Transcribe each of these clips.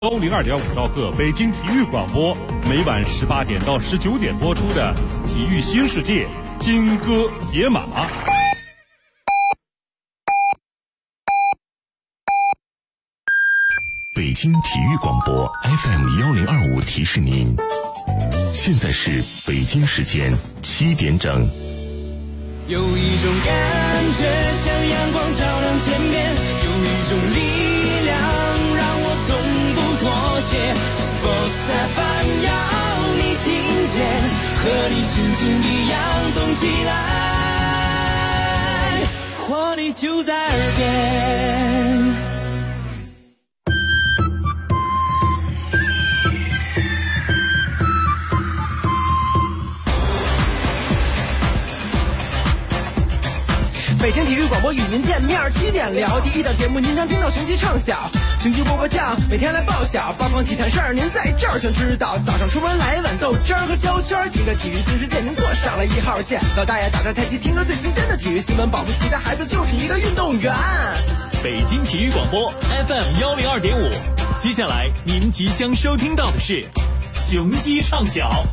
102.5兆赫北京体育广播，每晚18点到19点播出的《体育新世界》金戈铁马。 北京体育广播 FM1025提示您，现在是北京时间7点整。 有一种感觉像阳光照亮天边，有一种力量让我从不妥协。Sports FM 要你听见，和你心情一样动起来，活力就在耳边。 北京体育广播与您见面，7点聊第一档节目，您将听到雄鸡唱晓，雄鸡波波酱，每天来报晓，八方体坛事儿您在这儿全知道。早上出门来碗豆汁儿和焦圈，听着体育新世界，您坐上了1号线。老大爷打着太极，听着最新鲜的体育新闻，保不齐的孩子就是一个运动员。 北京体育广播 FM102.5，接下来您即将收听到的是雄鸡唱晓。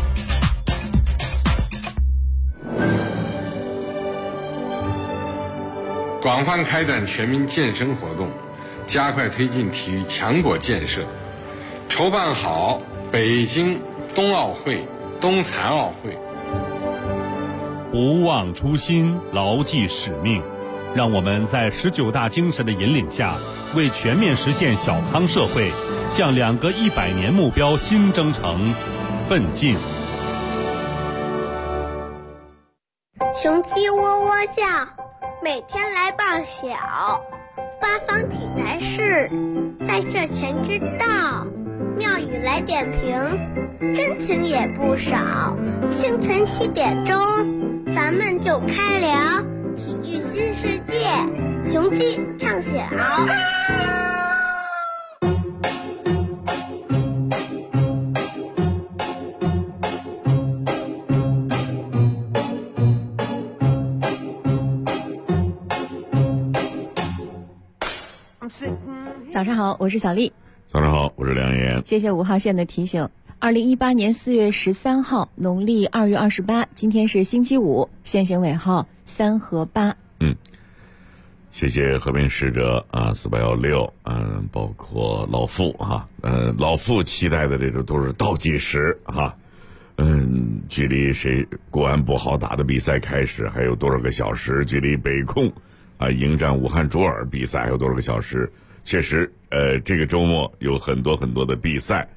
广泛开展全民健身活动，加快推进体育强国建设，筹办好北京冬奥会、冬残奥会。 不忘初心，牢记使命，让我们在19大精神的引领下，为全面实现小康社会，向2个100年目标新征程奋进。 雄鸡喔喔叫，每天来报晓，八方体坛事，在这全知道。妙语来点评，真情也不少。清晨7点钟，咱们就开聊体育新世界，雄鸡唱晓。 早上好，我是小丽。 早上好，我是梁岩。 谢谢5号线的提醒。2018年4月13号，农历2月28，今天是星期五，限行尾号3和8。 谢谢和平使者啊，4816，包括老傅哈，老傅期待的这种都是倒计时哈，距离国安不好打的比赛开始还有多少个小时？距离北控啊迎战武汉卓尔比赛还有多少个小时？确实，这个周末有很多很多的比赛，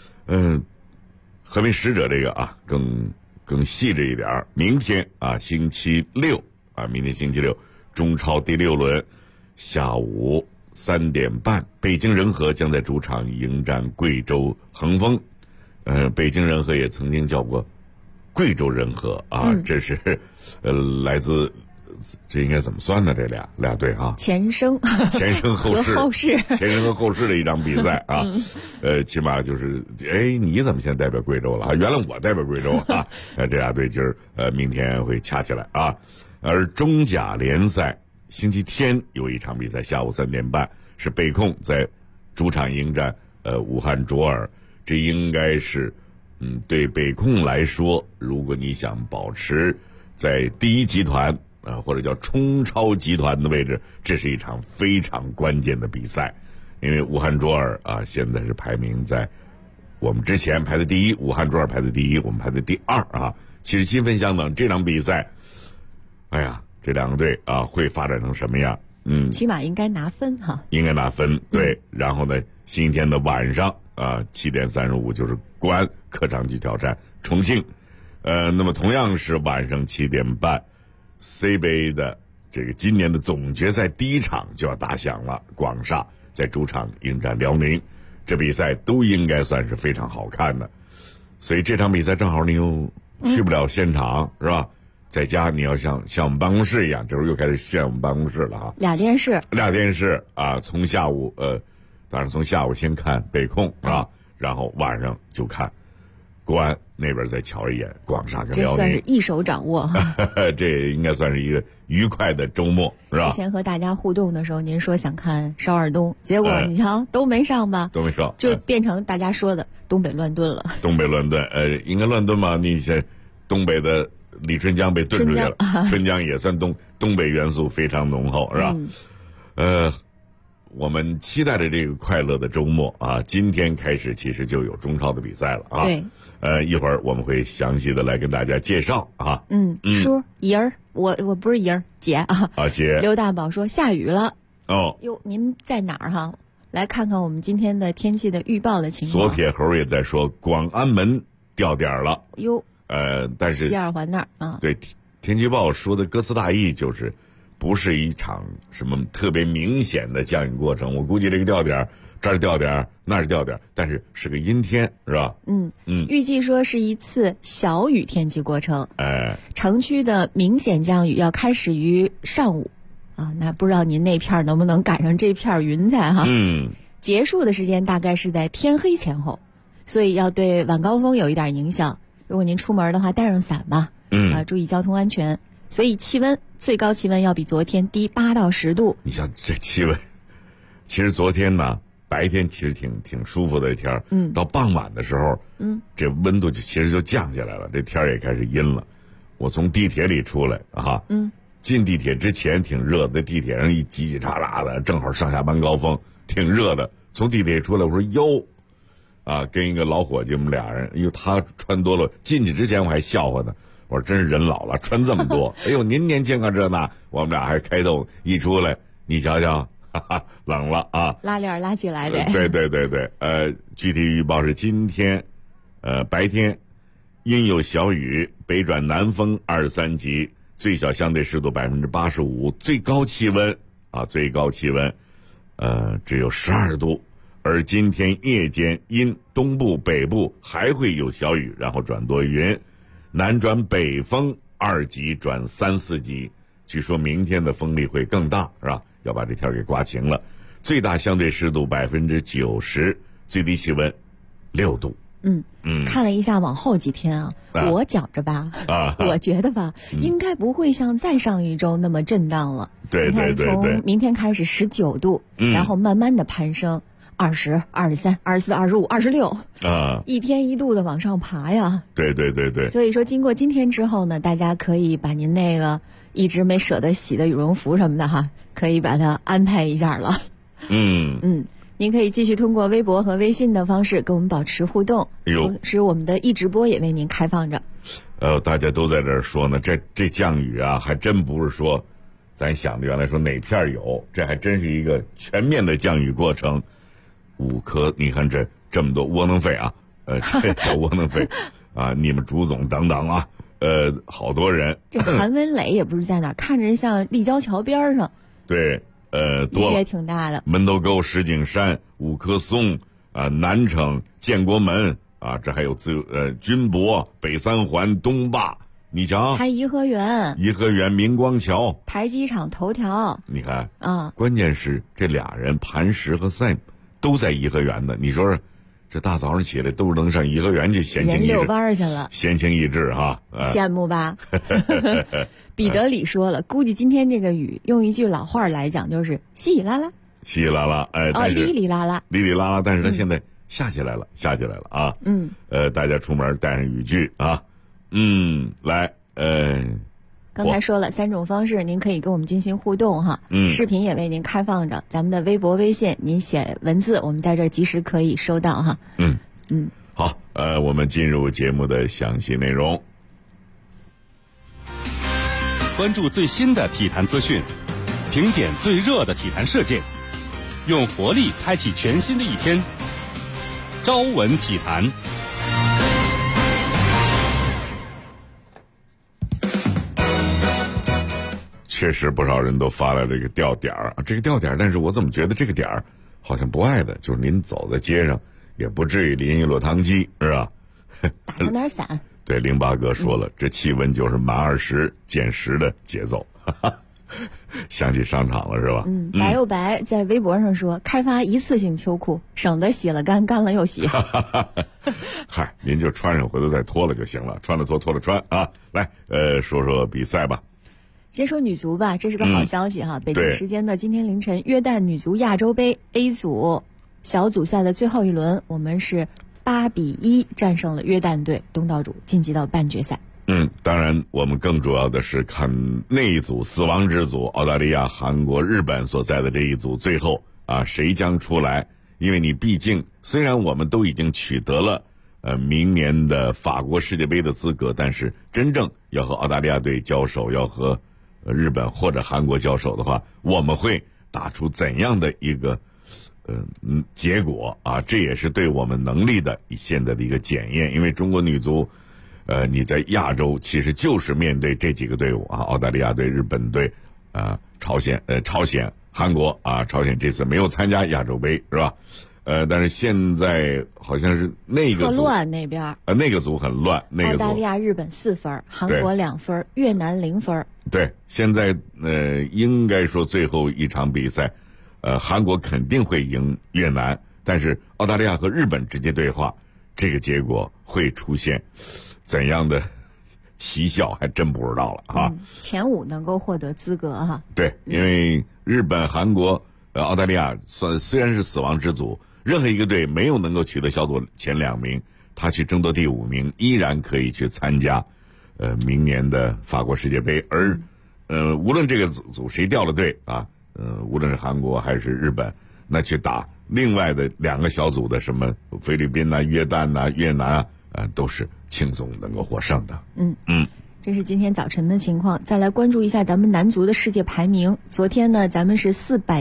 和平使者这个啊更细致一点，明天啊星期六啊，明天星期六中超第6轮下午3点半，北京人和将在主场迎战贵州恒丰。北京人和也曾经叫过贵州人和啊，这是来自。这应该怎么算呢？这俩队啊， 前生后世， 前生和后世的一场比赛啊。起码就是你怎么现在代表贵州了啊？原来我代表贵州啊。这俩队今儿明天会掐起来啊。而中甲联赛星期天有一场比赛，下午3点半是北控在主场迎战武汉卓尔。这应该是对北控来说，如果你想保持在第一集团或者叫冲超集团的位置，这是一场非常关键的比赛。因为武汉卓尔啊现在是排名在我们之前排的第一，武汉卓尔排的第一，我们排的第2啊。其实7分相等，这场比赛哎呀，这2个队啊会发展成什么样？ 起码应该拿分哈， 应该拿分。对，然后呢，星期天的晚上啊7点35就是国安客场去挑战重庆。那么同样是晚上7点半，C 杯的这个今年的总决赛第1场就要打响了，广厦在主场迎战辽宁，这比赛都应该算是非常好看的。所以这场比赛正好你又去不了现场，是吧？在家你要像我们办公室一样，这时候又开始炫我们办公室了哈。 俩电视啊，从下午当然从下午先看北控是吧？然后晚上就看国安那边再瞧一眼广厦跟辽宁， 这算是一手掌握哈。 这应该算是一个愉快的周末，是吧？ 之前和大家互动的时候，您说想看邵尔东，结果你瞧都没上吧？ 都没上， 就变成大家说的东北乱炖了。 东北乱炖，应该乱炖吗？你这东北的李春江被炖出去了，春江也算东北元素非常浓厚，是吧？我们期待的这个快乐的周末啊，今天开始其实就有中超的比赛了啊。 对， 一会儿我们会详细的来跟大家介绍啊。 叔姨儿，我不是姨儿，姐啊。 啊，姐。 刘大宝说下雨了。 哦。 哟，您在哪儿哈？来看看我们今天的天气的预报的情况。 左撇猴也在说广安门掉点儿了。 哟。 但是西二环那儿啊。 对，天气预报说的歌词大意就是。不是一场什么特别明显的降雨过程，我估计这个掉点这儿掉点那儿掉点，但是是个阴天，是吧？ 预计说是一次小雨天气过程。城区的明显降雨要开始于上午啊，那不知道您那片能不能赶上这片云彩哈？结束的时间大概是在天黑前后，所以要对晚高峰有一点影响。如果您出门的话，带上伞吧。注意交通安全。所以最高气温要比昨天低8到10度。 你像这气温，其实昨天呢白天其实挺舒服的一天，到傍晚的时候，这温度其实就降下来了，这天也开始阴了。我从地铁里出来啊，进地铁之前挺热的，在地铁上一叽叽喳喳的，正好上下班高峰，挺热的。从地铁出来，我说哟，跟一个老伙计，我们俩人，因为他穿多了，进去之前我还笑话呢。我说真是人老了，穿这么多。哎呦，您年轻啊，这那，我们俩还开动，一出来，你瞧瞧，冷了啊！ 拉链拉起来的。 对。具体预报是今天，白天阴有小雨，北转南风2-3级，最小相对湿度85%，最高气温只有12度。而今天夜间因东部、北部还会有小雨，然后转多云。南转北风2级转3-4级，据说明天的风力会更大，是吧？要把这天给刮晴了。最大相对湿度90%，最低气温6度。 看了一下往后几天我觉着吧，我觉得吧，应该不会像再上一周那么震荡了。 对， 从明天开始19度，然后慢慢的攀升。20、23、24、25、26一天一度的往上爬呀。 对。 所以说，经过今天之后呢，大家可以把您那个一直没舍得洗的羽绒服什么的哈，可以把它安排一下了。您可以继续通过微博和微信的方式跟我们保持互动。同时，我们的易直播也为您开放着。 大家都在这儿说呢，这降雨啊，还真不是说咱想的原来说哪片有，这还真是一个全面的降雨过程。5颗，你看这么多窝囊废啊，这叫窝囊废啊！你们朱总等等啊，好多人。 这韩文磊也不是在哪儿，看着像立交桥边上。 对，多了也挺大的。 门头沟、石景山、5棵松南城、建国门这还有军博、北三环、东坝，你瞧， 还颐和园、 明光桥、 台机场、头条。 你看关键是这俩人磐石和 Sam。都在颐和园的，你说这大早上起来都是能上颐和园去闲情逸致， 人遛弯去了， 闲情逸致哈， 羡慕吧？彼得里说了，估计今天这个雨用一句老话来讲就是稀稀拉拉，哩哩啦啦， 但是它现在下起来了啊，大家出门带上雨具啊，来刚才说了3种方式，您可以跟我们进行互动哈。视频也为您开放着，咱们的微博、微信，您写文字，我们在这儿及时可以收到哈。 好，我们进入节目的详细内容， 关注最新的体坛资讯，评点最热的体坛事件，用活力开启全新的一天。朝闻体坛。 确实不少人都发来这个吊点儿，但是我怎么觉得这个点儿好像不爱的，就是您走在街上也不至于淋一落汤鸡，是吧？ 打上点伞。 对，08哥说了，这气温就是满20减10的节奏。 想起商场了是吧？ 白又白在微博上说，开发一次性秋裤，省得洗了干，干了又洗。 嗨，您就穿上回头再脱了就行了，穿了脱，脱了穿啊。来，说说比赛吧。 先说女足吧，这是个好消息哈。北京时间的今天凌晨，约旦女足亚洲杯 A 组小组赛的最后一轮，我们是8-1战胜了约旦队，东道主晋级到半决赛。 当然我们更主要的是看那一组死亡之组，澳大利亚、韩国、日本所在的这一组，最后谁将出来？因为你毕竟虽然我们都已经取得了明年的法国世界杯的资格，但是真正要和澳大利亚队交手，要和日本或者韩国交手的话，我们会打出怎样的一个结果啊？这也是对我们能力的现在的一个检验。因为中国女足你在亚洲其实就是面对这几个队伍啊，澳大利亚队、日本队朝鲜、韩国朝鲜这次没有参加亚洲杯是吧？但是现在好像是那个组乱那边那个组很乱，那个组澳大利亚、日本4分，韩国2分，越南0分。 对，现在应该说最后一场比赛，韩国肯定会赢越南，但是澳大利亚和日本直接对话，这个结果会出现怎样的奇效，还真不知道了啊。 前5能够获得资格哈。 对，因为日本、韩国、澳大利亚虽然是死亡之组，任何一个队没有能够取得小组前2名，他去争夺第5名，依然可以去参加明年的法国世界杯。而无论这个组谁掉了队无论是韩国还是日本，那去打另外的2个小组的什么菲律宾约旦越南都是轻松能够获胜的。 这是今天早晨的情况。再来关注一下咱们男足的世界排名。昨天呢，咱们是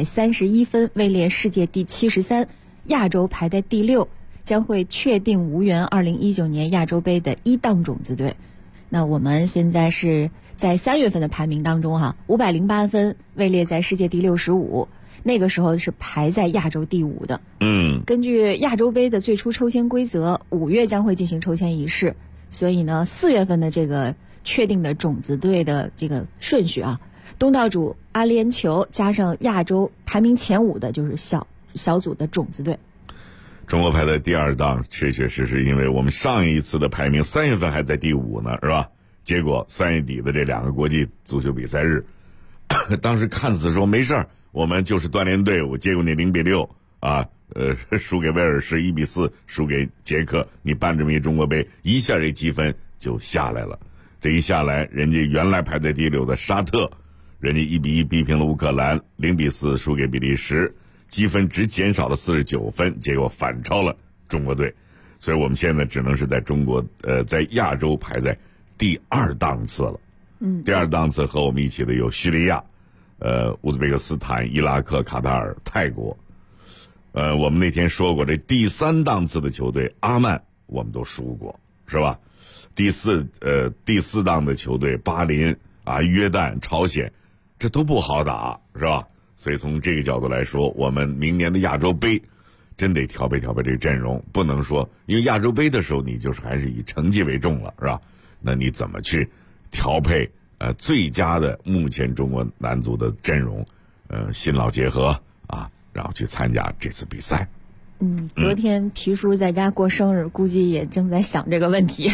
431分，位列世界第73，亚洲排在第6，将会确定无缘2019年亚洲杯的1档种子队。那我们现在是在3月份的排名当中508分，位列在世界第65，那个时候是排在亚洲第5的。根据亚洲杯的最初抽签规则，5月将会进行抽签仪式，所以呢，4月份的这个确定的种子队的这个顺序东道主阿联酋加上亚洲排名前5的就是小组的种子队。 中国排在第2档，确确实实因为我们上一次的排名3月份还在第5呢，是吧？结果3月底的这2个国际足球比赛日，当时看似说没事儿，我们就是锻炼队伍，结果你0-6输给威尔士1-4，输给捷克，你办这么一中国杯，一下这积分就下来了。这一下来，人家原来排在第6的沙特，人家1-1逼平了乌克兰，0-4输给比利时，积分只减少了49分，结果反超了中国队。所以我们现在只能是在中国在亚洲排在第2档次了。第2档次和我们一起的有叙利亚、乌兹别克斯坦、伊拉克、卡塔尔、泰国。我们那天说过，这第3档次的球队阿曼我们都输过，是吧？第4档的球队巴林约旦、朝鲜，这都不好打，是吧？所以从这个角度来说，我们明年的亚洲杯真得调配这个阵容，不能说因为亚洲杯的时候你就是还是以成绩为重了，是吧？那你怎么去调配最佳的目前中国男足的阵容，新老结合然后去参加这次比赛。 昨天皮叔在家过生日，估计也正在想这个问题。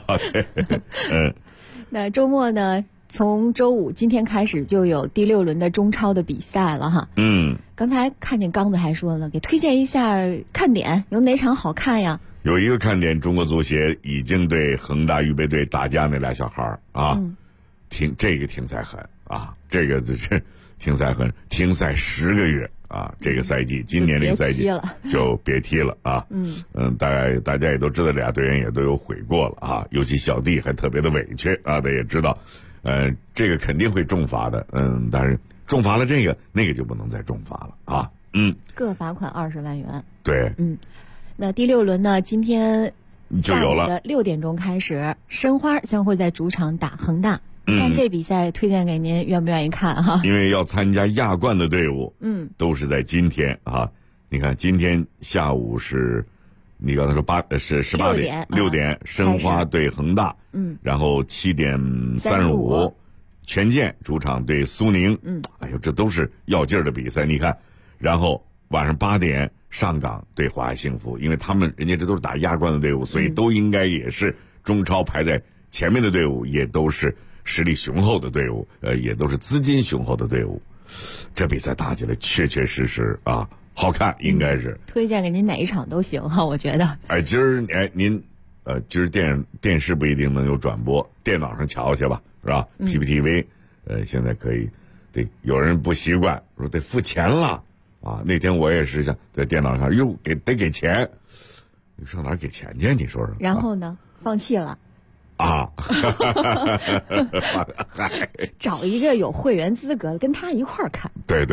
那周末呢，从周5今天开始就有第6轮的中超的比赛了哈。刚才看见刚子还说了，给推荐一下看点，有哪场好看呀？ 有一个看点，中国足协已经对恒大预备队打架那俩小孩这个挺才狠这个就是挺才狠，停赛10个月这个赛季，今年这个赛季就别踢了大家也都知道，俩队员也都有悔过了尤其小弟还特别的委屈他也知道这个肯定会重罚的但是重罚了这个那个就不能再重罚了各罚款20万元。 对那第6轮呢，今天就有了下午的6点钟开始，申花将会在主场打恒大。但这比赛推荐给您，愿不愿意看因为要参加亚冠的队伍都是在今天你看今天下午是你刚才说是18点6点申花对恒大然后7点35 权健主场对苏宁，哎呦，这都是要劲儿的比赛。你看，然后晚上8点上港对华夏幸福，因为人家这都是打亚冠的队伍，所以都应该也是中超排在前面的队伍，也都是实力雄厚的队伍，也都是资金雄厚的队伍。这比赛打起来确确实实啊，好看，应该是。 推荐给您哪一场都行哈，我觉得。 哎，今儿您今儿电视不一定能有转播，电脑上瞧去吧，是吧？PPTV，现在可以。对，有人不习惯，说得付钱了啊。那天我也是想在电脑上，得给钱，你上哪儿给钱去？你说说。 然后呢？放弃了。 啊， 找一个有会员资格跟他一块儿看。 对，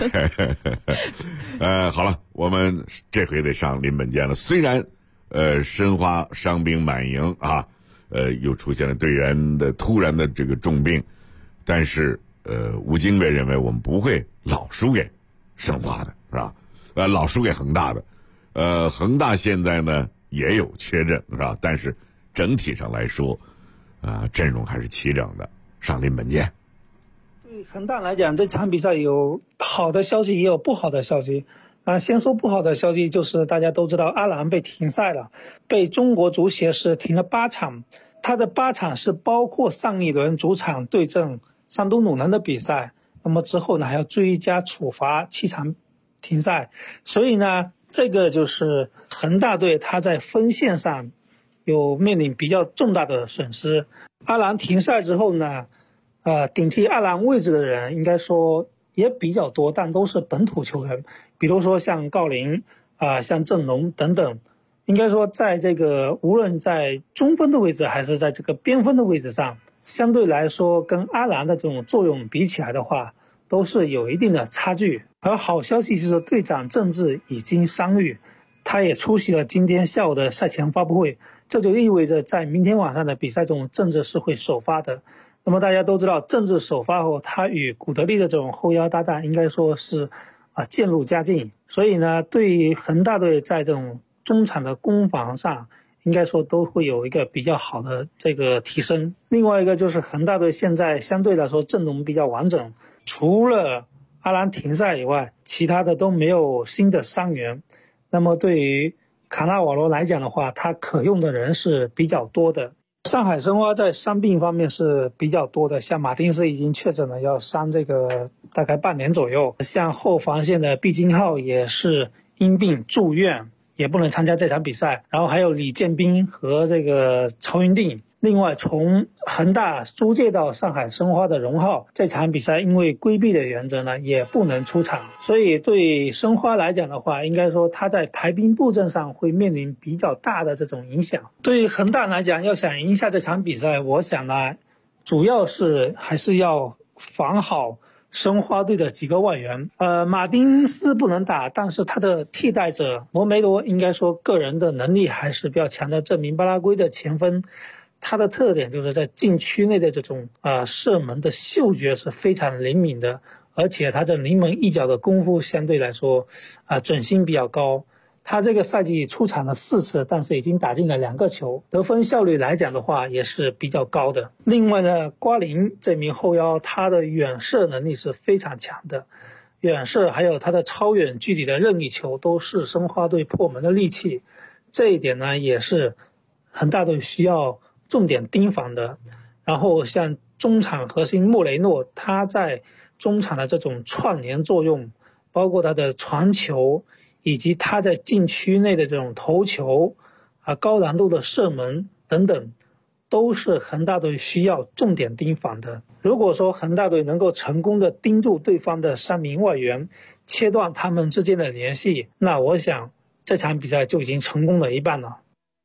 好了，我们这回得上临本间了。虽然申花伤兵满营啊，又出现了队员的突然的这个重病，但是吴京卫认为我们不会老输给申花的，是吧？老输给恒大的。恒大现在呢也有缺阵，是吧？但是整体上来说，阵容还是齐整的。上临本间。 对恒大来讲，这场比赛有好的消息，也有不好的消息。先说不好的消息，就是大家都知道阿兰被停赛了，被中国足协是停了8场。他的8场是包括上一轮主场对阵山东鲁能的比赛，那么之后呢还要追加处罚7场停赛。所以呢，这个就是恒大队他在分线上有面临比较重大的损失。阿兰停赛之后呢，顶替阿兰位置的人应该说也比较多，但都是本土球员，比如说像郜林像郑龙等等。应该说在这个无论在中锋的位置还是在这个边锋的位置上，相对来说跟阿兰的这种作用比起来的话，都是有一定的差距。而好消息就是队长郑智已经伤愈，他也出席了今天下午的赛前发布会，这就意味着在明天晚上的比赛中郑智是会首发的。那么大家都知道，郑智首发后，他与古德利的这种后腰搭档应该说是渐入佳境，所以呢，对于恒大队在这种中场的攻防上应该说都会有一个比较好的这个提升。另外一个就是恒大队现在相对来说阵容比较完整，除了阿兰停赛以外，其他的都没有新的伤员。那么对于卡纳瓦罗来讲的话，他可用的人是比较多的。上海申花在伤病方面是比较多的，像马丁斯已经确诊了要伤这个大概半年左右，像后防线的毕金浩也是因病住院，也不能参加这场比赛。然后还有李建斌和这个曹云定。另外从恒大租借到上海申花的荣浩，这场比赛因为规避的原则呢也不能出场，所以对申花来讲的话，应该说他在排兵布阵上会面临比较大的这种影响。对于恒大来讲，要想赢下这场比赛，我想呢主要是还是要防好申花队的几个外援。马丁斯不能打，但是他的替代者罗梅罗应该说个人的能力还是比较强的。这名巴拉圭的前锋，他的特点就是在禁区内的这种射门的嗅觉是非常灵敏的，而且他的临门一脚的功夫相对来说准心比较高。他这个赛季出场了4次，但是已经打进了2个球，得分效率来讲的话也是比较高的。另外呢，瓜林这名后腰，他的远射能力是非常强的，远射还有他的超远距离的任意球都是申花队破门的利器，这一点呢也是恒大队需要重点盯防的。然后像中场核心莫雷诺，他在中场的这种串联作用，包括他的传球以及他在禁区内的这种头球高难度的射门等等，都是恒大队需要重点盯防的。如果说恒大队能够成功的盯住对方的3名外援，切断他们之间的联系，那我想这场比赛就已经成功了一半了。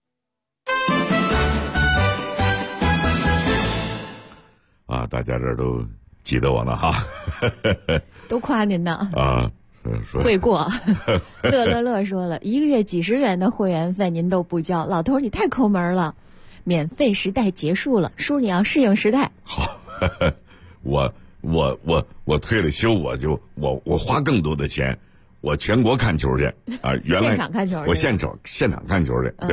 大家这都记得我呢哈， 都夸您呢会过。乐说了，1个月几十元的会员费您都不交，老头你太抠门了。免费时代结束了，叔你要适应时代。 好，我退了休，我花更多的钱，我全国看球去原来现场看球去， 我现场看球去，对吧？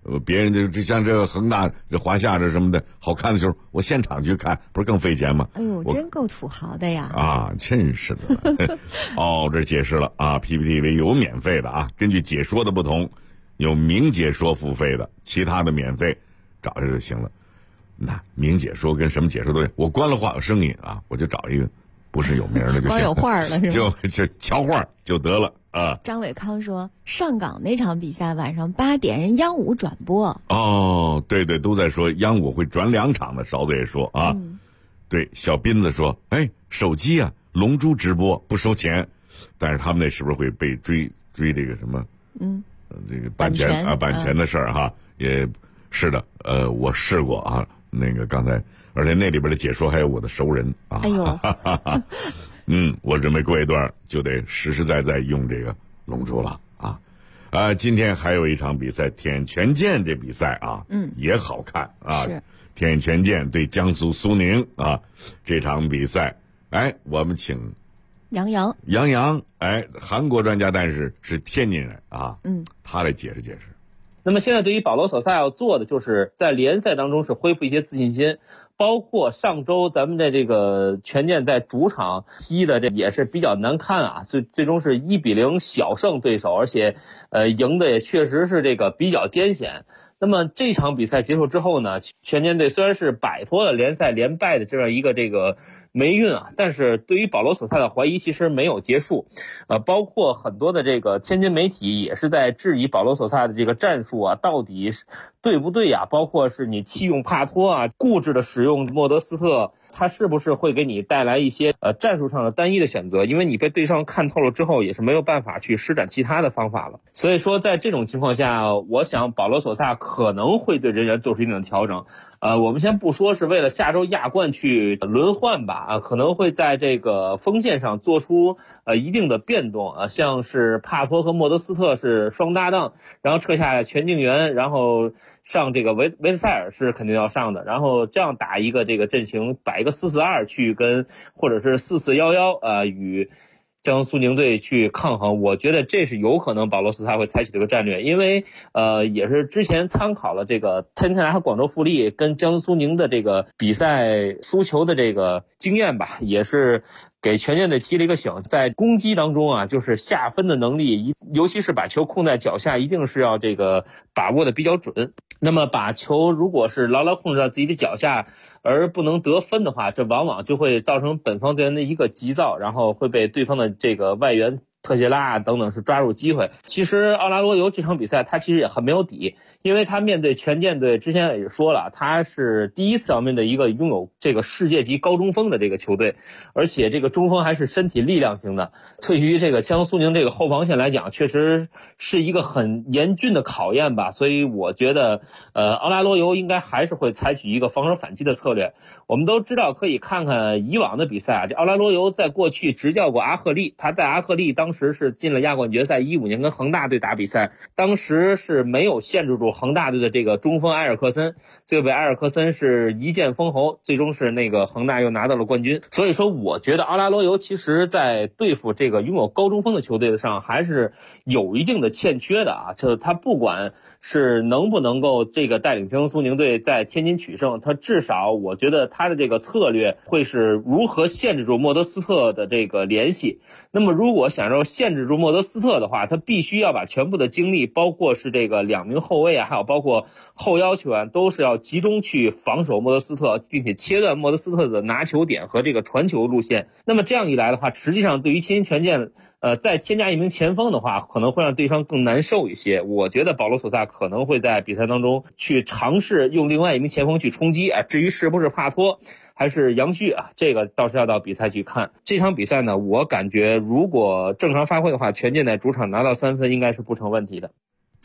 别人就像这个恒大、这华夏这什么的好看的时候，我现场去看，不是更费钱吗？ 哎呦，真够土豪的呀！ 啊，真是的。哦，这解释了啊 ，PPTV 有免费的啊，根据解说的不同，有明解说付费的，其他的免费，找一下就行了。那明解说跟什么解说都有，我关了话有声音啊，我就找一个不是有名的就行， 光有画了是吧？就瞧画就得了啊。 张伟康说，上港那场比赛晚上8点，人央五转播。 哦，对对，都在说央五会转2场的，勺子也说啊。对，小斌子说，哎，手机啊，龙珠直播不收钱，但是他们那是不是会被追这个什么？这个版权的事儿哈，也是的。我试过啊，那个刚才，而且那里边的解说还有我的熟人啊。 哎呦， 我准备过一段就得实实在在用这个龙珠了啊。今天还有一场比赛，田野拳剑这比赛啊，也好看啊。 是田野拳剑对江苏苏宁啊，这场比赛，哎，我们请杨洋， 哎，韩国专家，但是是天津人啊，他来解释解释。 那么现在对于保罗索萨要做的，就是在联赛当中是恢复一些自信心，包括上周咱们的这个权健在主场踢的这也是比较难堪啊，最终是1-0小胜对手，而且赢的也确实是这个比较艰险。那么这场比赛结束之后呢，权健队虽然是摆脱了联赛连败的这样一个这个霉运啊，但是对于保罗索萨的怀疑其实没有结束，包括很多的这个天津媒体也是在质疑保罗索萨的这个战术啊，到底对不对呀？包括是你弃用帕托啊，固执的使用莫德斯特，他是不是会给你带来一些战术上的单一的选择？因为你被对方看透了之后，也是没有办法去施展其他的方法了。所以说，在这种情况下，我想保罗索萨可能会对人员做出一定的调整。我们先不说是为了下周亚冠去轮换吧，可能会在这个锋线上做出一定的变动，像是帕托和莫德斯特是双搭档，然后撤下全敬元，然后上这个维斯塞尔是肯定要上的，然后这样打一个这个阵型，摆一个4-4-2去跟，或者是4-4-1-1与江苏苏宁队去抗衡，我觉得这是有可能保罗索萨会采取这个战略，因为也是之前参考了这个天津来和广州富力跟江苏苏宁的这个比赛输球的这个经验吧，也是给权健队提了一个醒，在攻击当中啊，就是下分的能力，尤其是把球控在脚下，一定是要这个把握的比较准。那么把球如果是牢牢控制在自己的脚下，而不能得分的话，这往往就会造成本方队员的一个急躁，然后会被对方的这个外援特谢拉等等是抓住机会。其实奥拉罗尤这场比赛他其实也很没有底，因为他面对权健队之前也说了，他是第一次要面对一个拥有这个世界级高中锋的这个球队，而且这个中锋还是身体力量型的，对于这个江苏苏宁这个后防线来讲，确实是一个很严峻的考验吧。所以我觉得奥拉罗尤应该还是会采取一个防守反击的策略。我们都知道，可以看看以往的比赛啊，这奥拉罗尤在过去执教过阿赫利，他在阿赫利当时是进了亚冠决赛，15年跟恒大队打比赛，当时是没有限制住恒大队的这个中锋埃尔克森，最后被埃尔克森是一剑封喉，最终是那个恒大又拿到了冠军。所以说我觉得奥拉罗尤其实在对付这个拥有高中锋的球队上还是有一定的欠缺的啊，就是他不管是能不能够这个带领江苏苏宁队在天津取胜，他至少我觉得他的这个策略会是如何限制住莫德斯特的这个联系。那么如果想要限制住莫德斯特的话，他必须要把全部的精力，包括是这个2名后卫啊，还有包括后腰球员，都是要集中去防守莫德斯特，并且切断莫德斯特的拿球点和这个传球路线。那么这样一来的话，实际上对于天津权健再添加一名前锋的话，可能会让对方更难受一些。我觉得保罗索萨可能会在比赛当中去尝试用另外一名前锋去冲击，至于是不是帕托还是杨旭啊，这个倒是要到比赛去看。这场比赛呢，我感觉如果正常发挥的话，权健在主场拿到3分应该是不成问题的。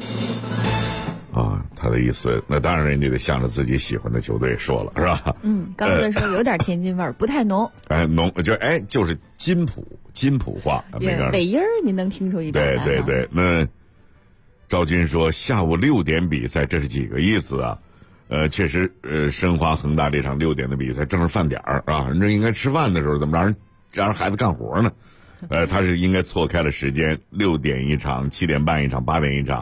啊，他的意思，那当然人家得向着自己喜欢的球队说了，是吧？ 刚才说有点天津味儿，不太浓。 浓就是金普话那个尾音儿，你能听出一点来吗？ 对对对。那赵军说下午6点比赛，这是几个意思啊？确实，申花恒大这场6点的比赛正是饭点儿啊，人这应该吃饭的时候，怎么让孩子干活呢？他是应该错开了时间，6点一场，7点半一场，8点一场。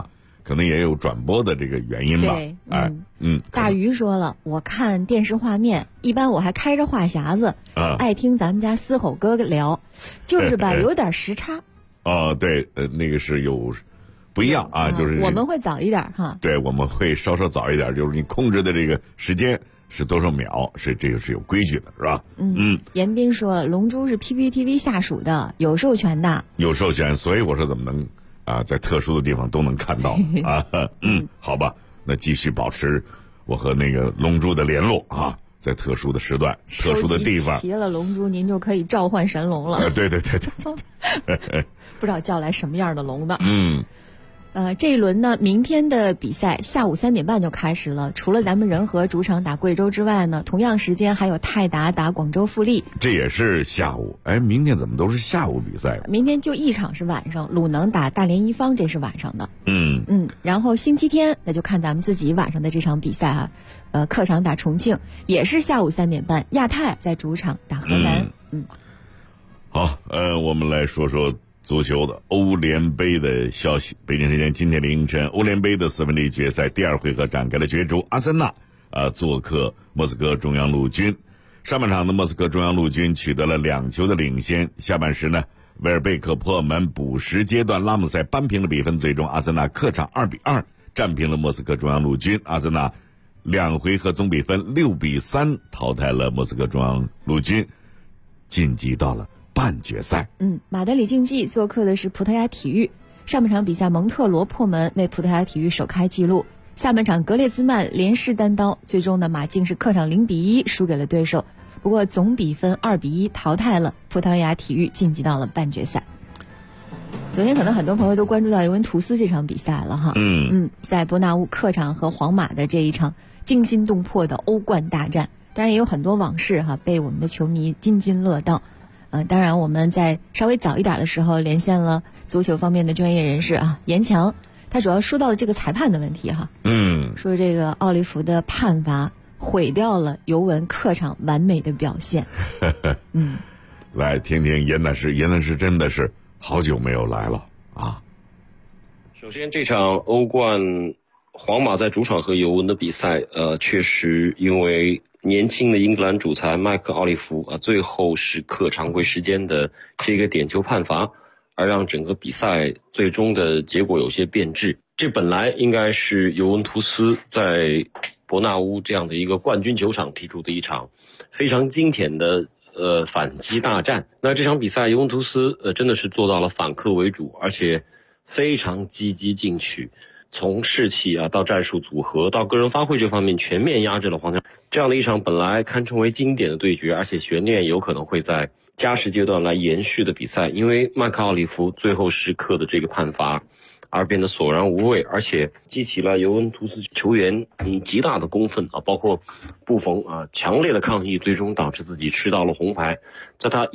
可能也有转播的这个原因吧。 对， 大鱼说了，我看电视画面，一般我还开着话匣子，爱听咱们家嘶吼哥聊，就是吧，有点时差。 对，那个是有不一样啊，就是我们会早一点哈。 对，我们会稍稍早一点，就是你控制的这个时间是多少秒，这个是有规矩的，是吧？ 严斌说了，龙珠是 PPTV 下属的，有授权的。 有授权，所以我说怎么能在特殊的地方都能看到啊？好吧，那继续保持我和那个龙珠的联络啊，在特殊的时段、特殊的地方。 收集齐了龙珠，您就可以召唤神龙了。 对。 不知道叫来什么样的龙呢？这一轮呢，明天的比赛下午3点半就开始了。除了咱们仁和主场打贵州之外呢，同样时间还有泰达打广州富力， 这也是下午。明天怎么都是下午比赛？ 明天就一场是晚上，鲁能打大连一方，这是晚上的。然后星期天那就看咱们自己晚上的这场比赛客场打重庆，也是下午3点半，亚太在主场打河南。 好，我们来说说足球的欧联杯的消息。北京时间今天凌晨，欧联杯的4分之一决赛第2回合展开了角逐，阿森纳做客莫斯科中央陆军。上半场的莫斯科中央陆军取得了2球的领先，下半时呢，维尔贝克破门，补时阶段拉姆塞扳平了比分，最终阿森纳客场2-2战平了莫斯科中央陆军。阿森纳2回合总比分6-3淘汰了莫斯科中央陆军，晋级到了半决赛。 马德里竞技做客的是葡萄牙体育。上半场比赛，蒙特罗破门为葡萄牙体育首开纪录。下半场，格列兹曼连施单刀，最终呢，马竞是客场0-1输给了对手。不过总比分2-1淘汰了葡萄牙体育，晋级到了半决赛。昨天可能很多朋友都关注到尤文图斯这场比赛了哈。在伯纳乌客场和皇马的这一场惊心动魄的欧冠大战，当然也有很多往事被我们的球迷津津乐道。当然我们在稍微早一点的时候连线了足球方面的专业人士严强，他主要说到了这个裁判的问题说这个奥利弗的判罚毁掉了尤文客场完美的表现。 来听听严男士真的是好久没有来了啊。 首先这场欧冠皇马在主场和尤文的比赛确实因为年轻的英格兰主裁麦克奥利弗最后时刻常规时间的这个点球判罚，而让整个比赛最终的结果有些变质。这本来应该是尤文图斯在伯纳乌这样的一个冠军球场踢出的一场非常经典的反击大战。那这场比赛尤文图斯真的是做到了反客为主，而且非常积极进取，从士气到战术组合到个人发挥这方面全面压制了皇家。这样的一场本来堪称为经典的对决，而且悬念有可能会在加时阶段来延续的比赛，因为麦克奥利弗最后时刻的这个判罚而变得索然无味，而且激起了尤文图斯球员极大的公愤包括布冯强烈的抗议，最终导致自己吃到了红牌。在他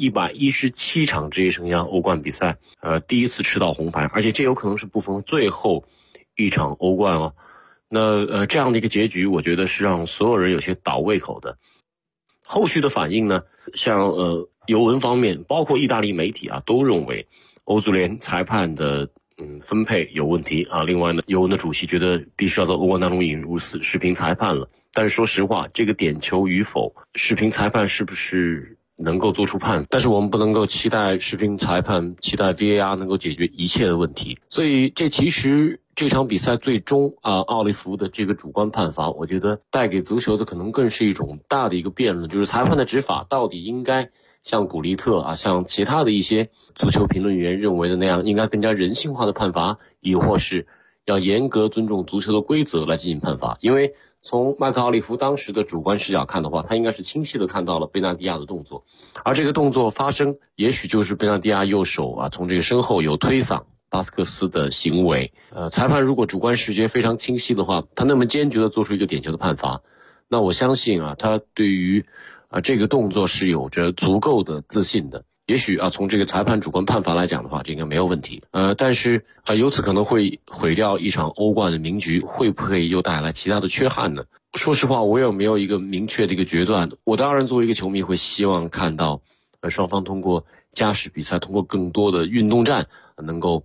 117场职业生涯欧冠比赛第一次吃到红牌，而且这有可能是布冯最后一场欧冠那这样的一个结局，我觉得是让所有人有些倒胃口的。后续的反应呢，像尤文方面，包括意大利媒体都认为欧足联裁判的分配有问题另外呢，尤文的主席觉得必须要在欧冠当中引入视频裁判了。但是说实话，这个点球与否，视频裁判是不是能够做出判？但是我们不能够期待视频裁判、期待 VAR 能够解决一切的问题。所以其实这场比赛最终奥利弗的这个主观判罚，我觉得带给足球的可能更是一种大的一个辩论，就是裁判的执法到底应该像古利特像其他的一些足球评论员认为的那样，应该更加人性化的判罚，亦或是要严格尊重足球的规则来进行判罚。因为从麦克奥利弗当时的主观视角看的话，他应该是清晰的看到了贝纳迪亚的动作，而这个动作发生也许就是贝纳迪亚右手从这个身后有推搡巴斯克斯的行为。裁判如果主观视觉非常清晰的话，他那么坚决的做出一个点球的判罚，那我相信他对于这个动作是有着足够的自信的。也许从这个裁判主观判罚来讲的话，这应该没有问题。但是由此可能会毁掉一场欧冠的名局，会不会又带来其他的缺憾呢？说实话，我也没有一个明确的一个决断。我当然作为一个球迷会希望看到双方通过加时比赛，通过更多的运动战能够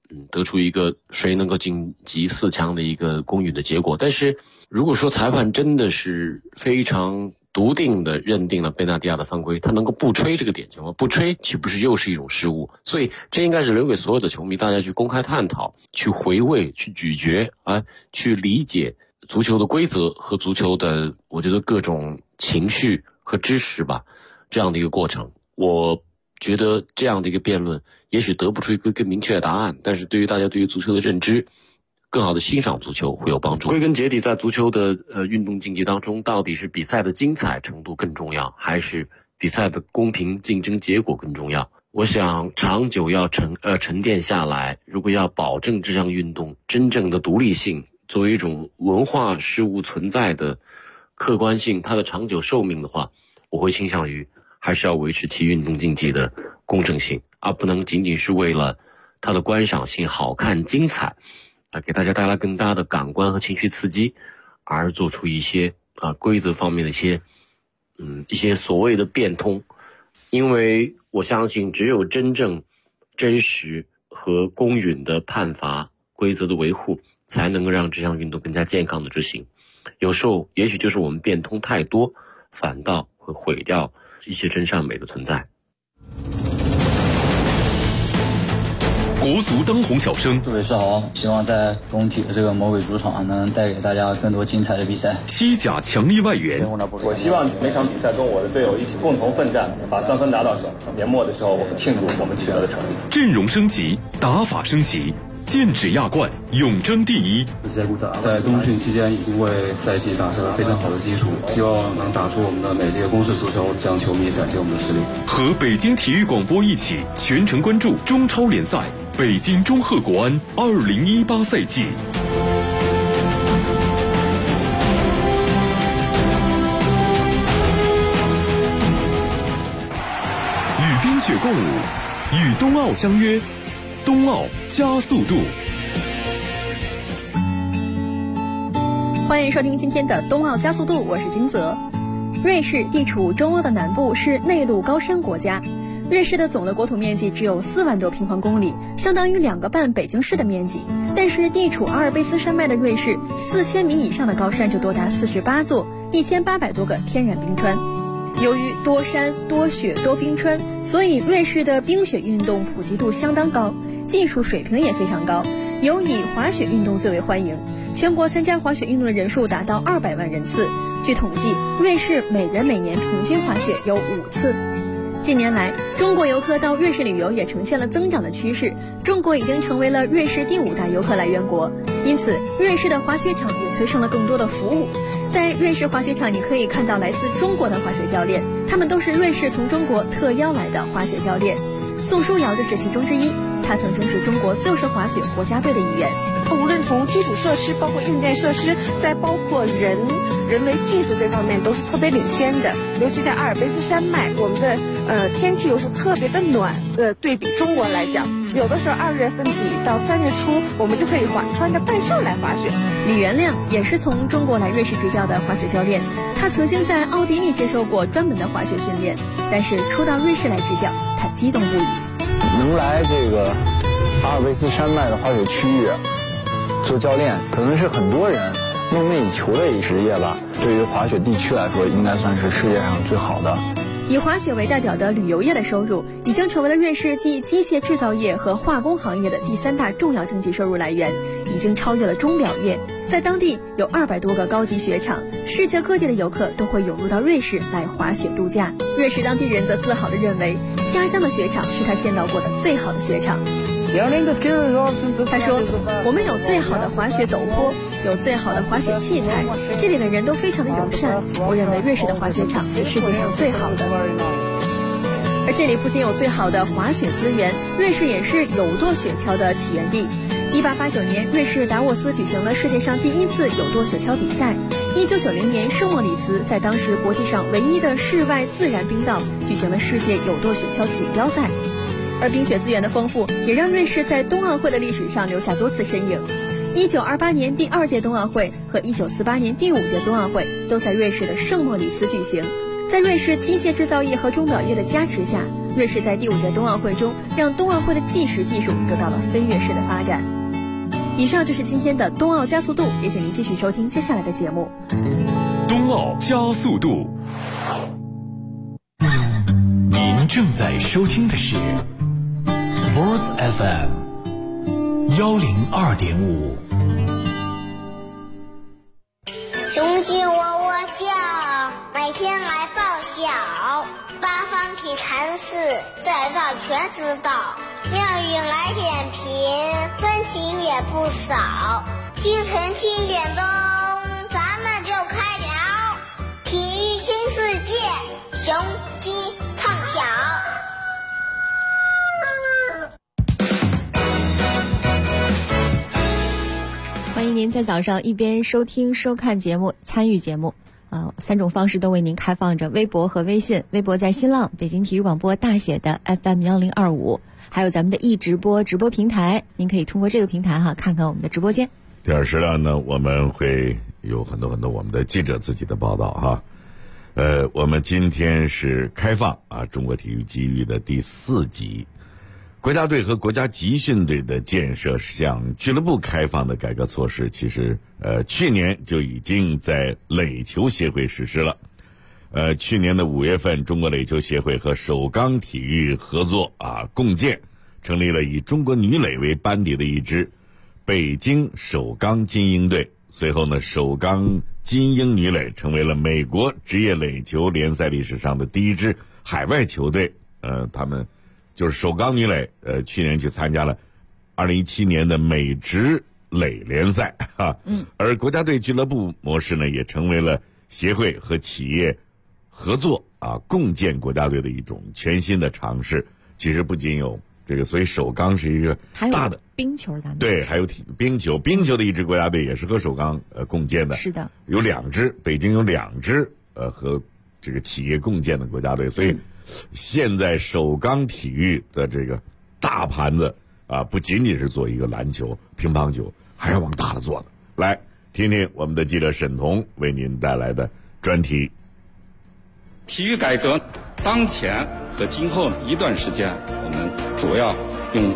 得出一个谁能够晋级4强的一个公允的结果。但是如果说裁判真的是非常笃定的认定了贝纳蒂亚的犯规，他能够不吹这个点球吗？不吹岂不是又是一种失误？所以这应该是留给所有的球迷，大家去公开探讨，去回味，去咀嚼去理解足球的规则和足球的我觉得各种情绪和知识吧，这样的一个过程。我觉得这样的一个辩论也许得不出一个更明确的答案，但是对于大家对于足球的认知，更好的欣赏足球会有帮助。归根结底，在足球的运动竞技当中，到底是比赛的精彩程度更重要，还是比赛的公平竞争结果更重要？我想长久要沉淀下来，如果要保证这项运动真正的独立性，作为一种文化事物存在的客观性，它的长久寿命的话，我会倾向于还是要维持其运动竞技的公正性，而不能仅仅是为了它的观赏性好看精彩给大家带来更大的感官和情绪刺激，而做出一些规则方面的一些所谓的变通。因为我相信只有真正真实和公允的判罚规则的维护，才能够让这项运动更加健康的执行。有时候也许就是我们变通太多，反倒会毁掉一些真善美的存在。 国足当红小生， 杜伟世豪，希望在工体的这个魔鬼主场能带给大家更多精彩的比赛。 西甲强力外援， 我希望每场比赛跟我的队友一起共同奋战，把3分拿到手。年末的时候，我们庆祝我们取得的成绩。 阵容升级，打法升级，剑指亚冠，永争第一。 在冬训期间已经为赛季打下了非常好的基础，希望能打出我们的美丽的攻势足球，向球迷展现我们的实力。 和北京体育广播一起全程关注中超联赛北京中赫国安2018赛季。与冰雪共舞，与冬奥相约，冬奥加速度。 欢迎收听今天的冬奥加速度，我是金泽。瑞士地处中欧的南部，是内陆高山国家。瑞士的总的国土面积只有4万多平方公里，相当于2个半北京市的面积。但是地处阿尔卑斯山脉的瑞士，4000米以上的高山就多达48座，1800多个天然冰川。由于多山多雪多冰川，所以瑞士的冰雪运动普及度相当高，技术水平也非常高，尤以滑雪运动最为欢迎。全国参加滑雪运动的人数达到200万人次。据统计，瑞士每人每年平均滑雪有5次。近年来，中国游客到瑞士旅游也呈现了增长的趋势，中国已经成为了瑞士第5大游客来源国，因此瑞士的滑雪场也催生了更多的服务。在瑞士滑雪场，你可以看到来自中国的滑雪教练，他们都是瑞士从中国特邀来的滑雪教练。宋书瑶就是其中之一，他曾经是中国自由式滑雪国家队的一员。 无论从基础设施，包括硬件设施，再包括人为技术这方面都是特别领先的。尤其在阿尔卑斯山脉，我们的天气又是特别的暖，对比中国来讲，有的时候2月份底到3月初，我们就可以穿着半袖来滑雪。 李元亮也是从中国来瑞士执教的滑雪教练，他曾经在奥地利接受过专门的滑雪训练，但是初到瑞士来执教，他激动不已。 能来这个阿尔卑斯山脉的滑雪区域做教练，可能是很多人梦寐以求的一职业吧。对于滑雪地区来说，应该算是世界上最好的。 以滑雪为代表的旅游业的收入，已经成为了瑞士继机械制造业和化工行业的第3大重要经济收入来源，已经超越了钟表业。在当地有200多个高级雪场，世界各地的游客都会涌入到瑞士来滑雪度假。瑞士当地人则自豪地认为，家乡的雪场是他见到过的最好的雪场。他说，我们有最好的滑雪陡坡，有最好的滑雪器材，这里的人都非常的友善，我认为瑞士的滑雪场是世界上最好的。而这里不仅有最好的滑雪资源，瑞士也是有舵雪橇的起源地。1889年，瑞士达沃斯举行了世界上第1次有舵雪橇比赛。1990年，圣莫里茨在当时国际上唯一的室外自然冰道举行了世界有舵雪橇锦标赛。而冰雪资源的丰富，也让瑞士在冬奥会的历史上留下多次身影。1928年第2届冬奥会和1948年第5届冬奥会都在瑞士的圣莫里茨举行。在瑞士机械制造业和钟表业的加持下， 瑞士在第5届冬奥会中，让冬奥会的计时技术得到了飞跃式的发展。以上就是今天的冬奥加速度，也请您继续收听接下来的节目。 冬奥加速度，您正在收听的是 Sports FM 102.5。 雄鸡喔喔叫，每天来报晓，八方体坛事，在这全知道。妙语来点评，分情也不少。清晨7点钟，咱们就开聊体育新世界，雄鸡唱晓。 欢迎您在早上一边收听收看节目，参与节目3种方式都为您开放着，微博和微信。微博在新浪北京体育广播大写的 FM1025，还有咱们的易直播直播平台，您可以通过这个平台看看我们的直播间。 第2时段呢，我们会有很多我们的记者自己的报道我们今天是开放中国体育机遇的第4集，国家队和国家集训队的建设向俱乐部开放的改革措施，其实去年就已经在垒球协会实施了。去年的5月份，中国垒球协会和首钢体育合作共建，成立了以中国女垒为班底的一支北京首钢金鹰队。随后呢，首钢金鹰女垒成为了美国职业垒球联赛历史上的第一支海外球队。他们就是首钢女垒，去年去参加了2017年的美职垒联赛而国家队俱乐部模式呢，也成为了协会和企业合作共建国家队的一种全新的尝试。其实不仅有这个，所以首钢是一个大的冰球的， 对，还有冰球的一支国家队也是和首钢共建的。 是的， 有2支，北京有2支和这个企业共建的国家队。所以现在首钢体育的这个大盘子不仅仅是做一个篮球、乒乓球，还要往大了做的。来听听我们的记者沈彤为您带来的专题。 体育改革当前和今后一段时间，我们主要用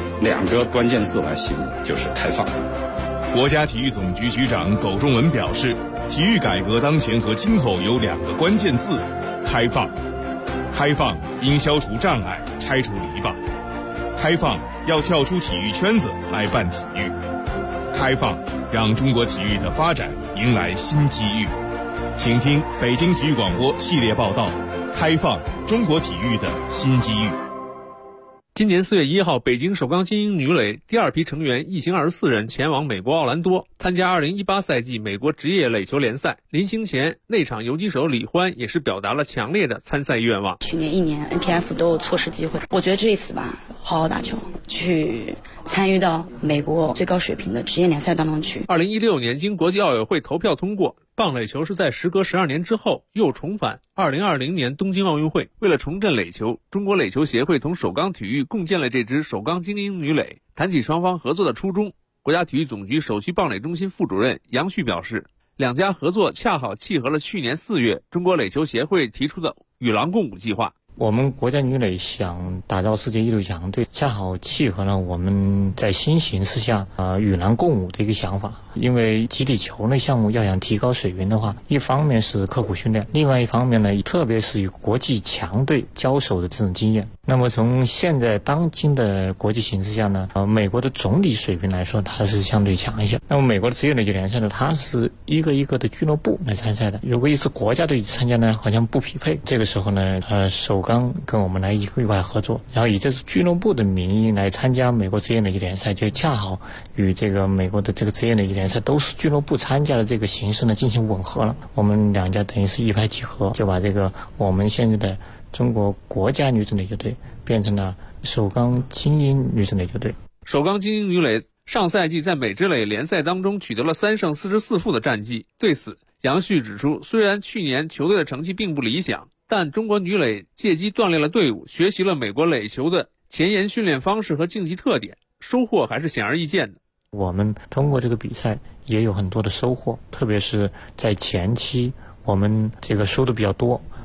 2个关键字来形容，就是开放。 国家体育总局局长苟仲文表示，体育改革当前和今后有2个关键字：开放。开放应消除障碍，拆除篱笆；开放要跳出体育圈子来办体育；开放让中国体育的发展迎来新机遇。请听北京体育广播系列报道：开放中国体育的新机遇。 今年4月1号，北京首钢金鹰女垒第2批成员一行24人前往美国奥兰多参加2018赛季美国职业垒球联赛。临行前，内场游击手李欢也是表达了强烈的参赛愿望。 去年1年 NPF 都有错失机会，我觉得这一次吧，好好打球，去参与到美国最高水平的职业联赛当中去。 2016年经国际奥委会投票通过，棒垒球是在时隔12年之后又重返2020年东京奥运会。为了重振垒球，中国垒球协会同首钢体育共建了这支首钢金鹰女垒。谈起双方合作的初衷，国家体育总局首席棒垒中心副主任杨旭表示，2家合作恰好契合了去年4月中国垒球协会提出的与狼共舞计划。 我们国家女垒想打造世界一流强队，恰好契合了我们在新形势下与狼共舞的一个想法。因为集体球类项目要想提高水平的话，一方面是刻苦训练，另外一方面呢，特别是与国际强队交手的这种经验。那么从现在当今的国际形势下呢，美国的总体水平来说，它是相对强一些。那么美国的职业垒球联赛呢，它是一个一个的俱乐部来参赛的。如果一支国家队参加呢，好像不匹配。这个时候呢，首钢跟我们来一块合作，然后以这支俱乐部的名义来参加美国职业垒球联赛，就恰好与这个美国的这个职业垒球联赛都是俱乐部参加的这个形式呢进行吻合了。我们2家等于是一拍即合，就把这个我们现在的中国国家女子垒球队变成了首钢金鹰女子垒球队。 首钢金鹰女垒上赛季在美职垒联赛当中取得了3胜44负的战绩。对此，杨旭指出，虽然去年球队的成绩并不理想，但中国女垒借机锻炼了队伍，学习了美国垒球的前沿训练方式和竞技特点，收获还是显而易见的。 我们通过这个比赛也有很多的收获，特别是在前期我们这个收的比较多，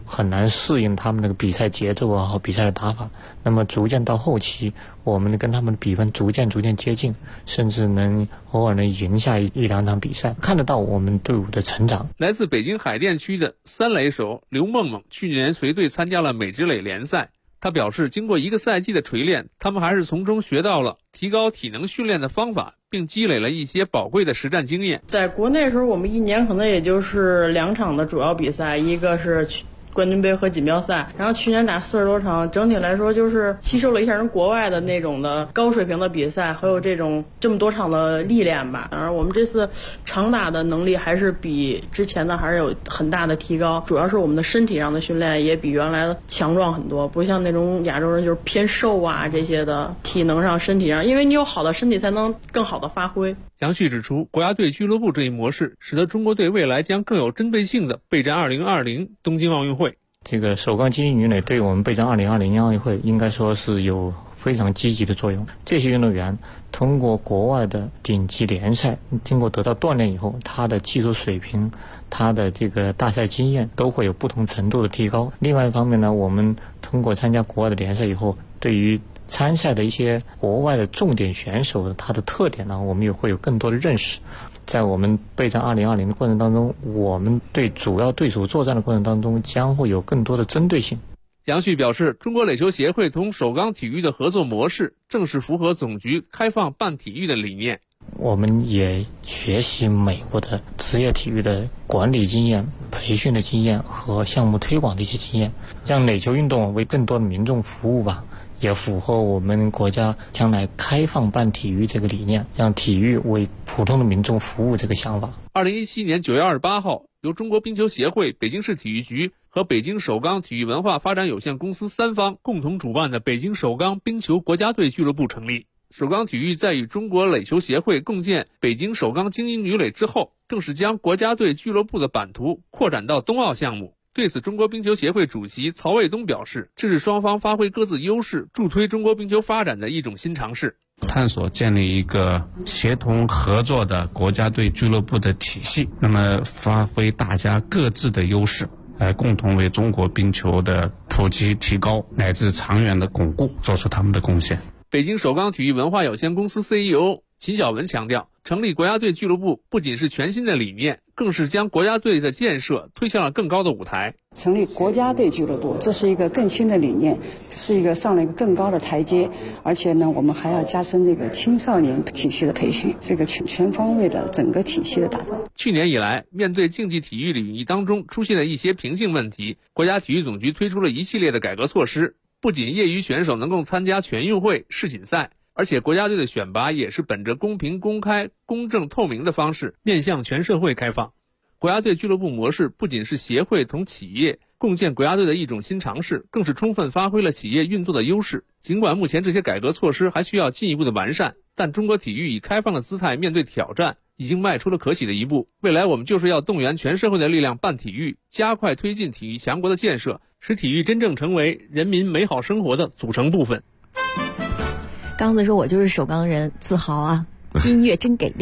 很难适应他们那个比赛节奏啊和比赛的打法。那么逐渐到后期，我们跟他们的比分逐渐接近，甚至偶尔能赢下一两场比赛，看得到我们队伍的成长。 来自北京海淀区的三垒手刘梦梦去年随队参加了美职垒联赛。他表示，经过1个赛季的锤炼，他们还是从中学到了提高体能训练的方法，并积累了一些宝贵的实战经验。 在国内的时候，我们1年可能也就是2场的主要比赛，一个是冠军杯和锦标赛，然后去年打40多场，整体来说就是吸收了一下人国外的那种的高水平的比赛，还有这么多场的历练吧。而我们这次长打的能力还是比之前的还是有很大的提高，主要是我们的身体上的训练也比原来强壮很多，不像那种亚洲人就是偏瘦啊这些的，体能上身体上，因为你有好的身体才能更好的发挥。 杨旭指出，国家队俱乐部这一模式使得中国队未来将更有针对性的备战2020东京奥运会。 这个首钢精英女垒对我们备战2020奥运会应该说是有非常积极的作用。这些运动员通过国外的顶级联赛，经过得到锻炼以后，他的技术水平，他的这个大赛经验都会有不同程度的提高。另外一方面呢，我们通过参加国外的联赛以后，对于参赛的一些国外的重点选手他的特点呢，我们也会有更多的认识。在我们备战2020的过程当中，我们对主要对手作战的过程当中将会有更多的针对性。 杨旭表示，中国垒球协会同首钢体育的合作模式正是符合总局开放办体育的理念。 我们也学习美国的职业体育的管理经验、培训的经验和项目推广的一些经验，让垒球运动为更多的民众服务吧，也符合我们国家将来开放办体育这个理念，让体育为普通的民众服务这个想法。 2017年9月28号，由中国冰球协会、北京市体育局和北京首钢体育文化发展有限公司3方共同主办的北京首钢冰球国家队俱乐部成立。首钢体育在与中国垒球协会共建北京首钢精英女垒之后，更是将国家队俱乐部的版图扩展到冬奥项目。对此，中国冰球协会主席曹卫东表示，这是双方发挥各自优势，助推中国冰球发展的一种新尝试。 探索建立一个协同合作的国家队俱乐部的体系，那么发挥大家各自的优势，来共同为中国冰球的普及提高乃至长远的巩固做出他们的贡献。 北京首钢体育文化有限公司 CEO 秦晓文强调，成立国家队俱乐部不仅是全新的理念，更是将国家队的建设推向了更高的舞台。 成立国家队俱乐部，这是一个更新的理念，是一个上了一个更高的台阶，而且呢，我们还要加深这个青少年体系的培训，这个全方位的整个体系的打造。 去年以来，面对竞技体育领域当中出现了一些瓶颈问题，国家体育总局推出了一系列的改革措施，不仅业余选手能够参加全运会、世锦赛，而且国家队的选拔也是本着公平、公开、公正、透明的方式面向全社会开放。国家队俱乐部模式不仅是协会同企业共建国家队的一种新尝试，更是充分发挥了企业运作的优势。尽管目前这些改革措施还需要进一步的完善，但中国体育以开放的姿态面对挑战，已经迈出了可喜的一步。未来我们就是要动员全社会的力量办体育，加快推进体育强国的建设，使体育真正成为人民美好生活的组成部分。 刚子说我就是首钢人，自豪啊，音乐真给力。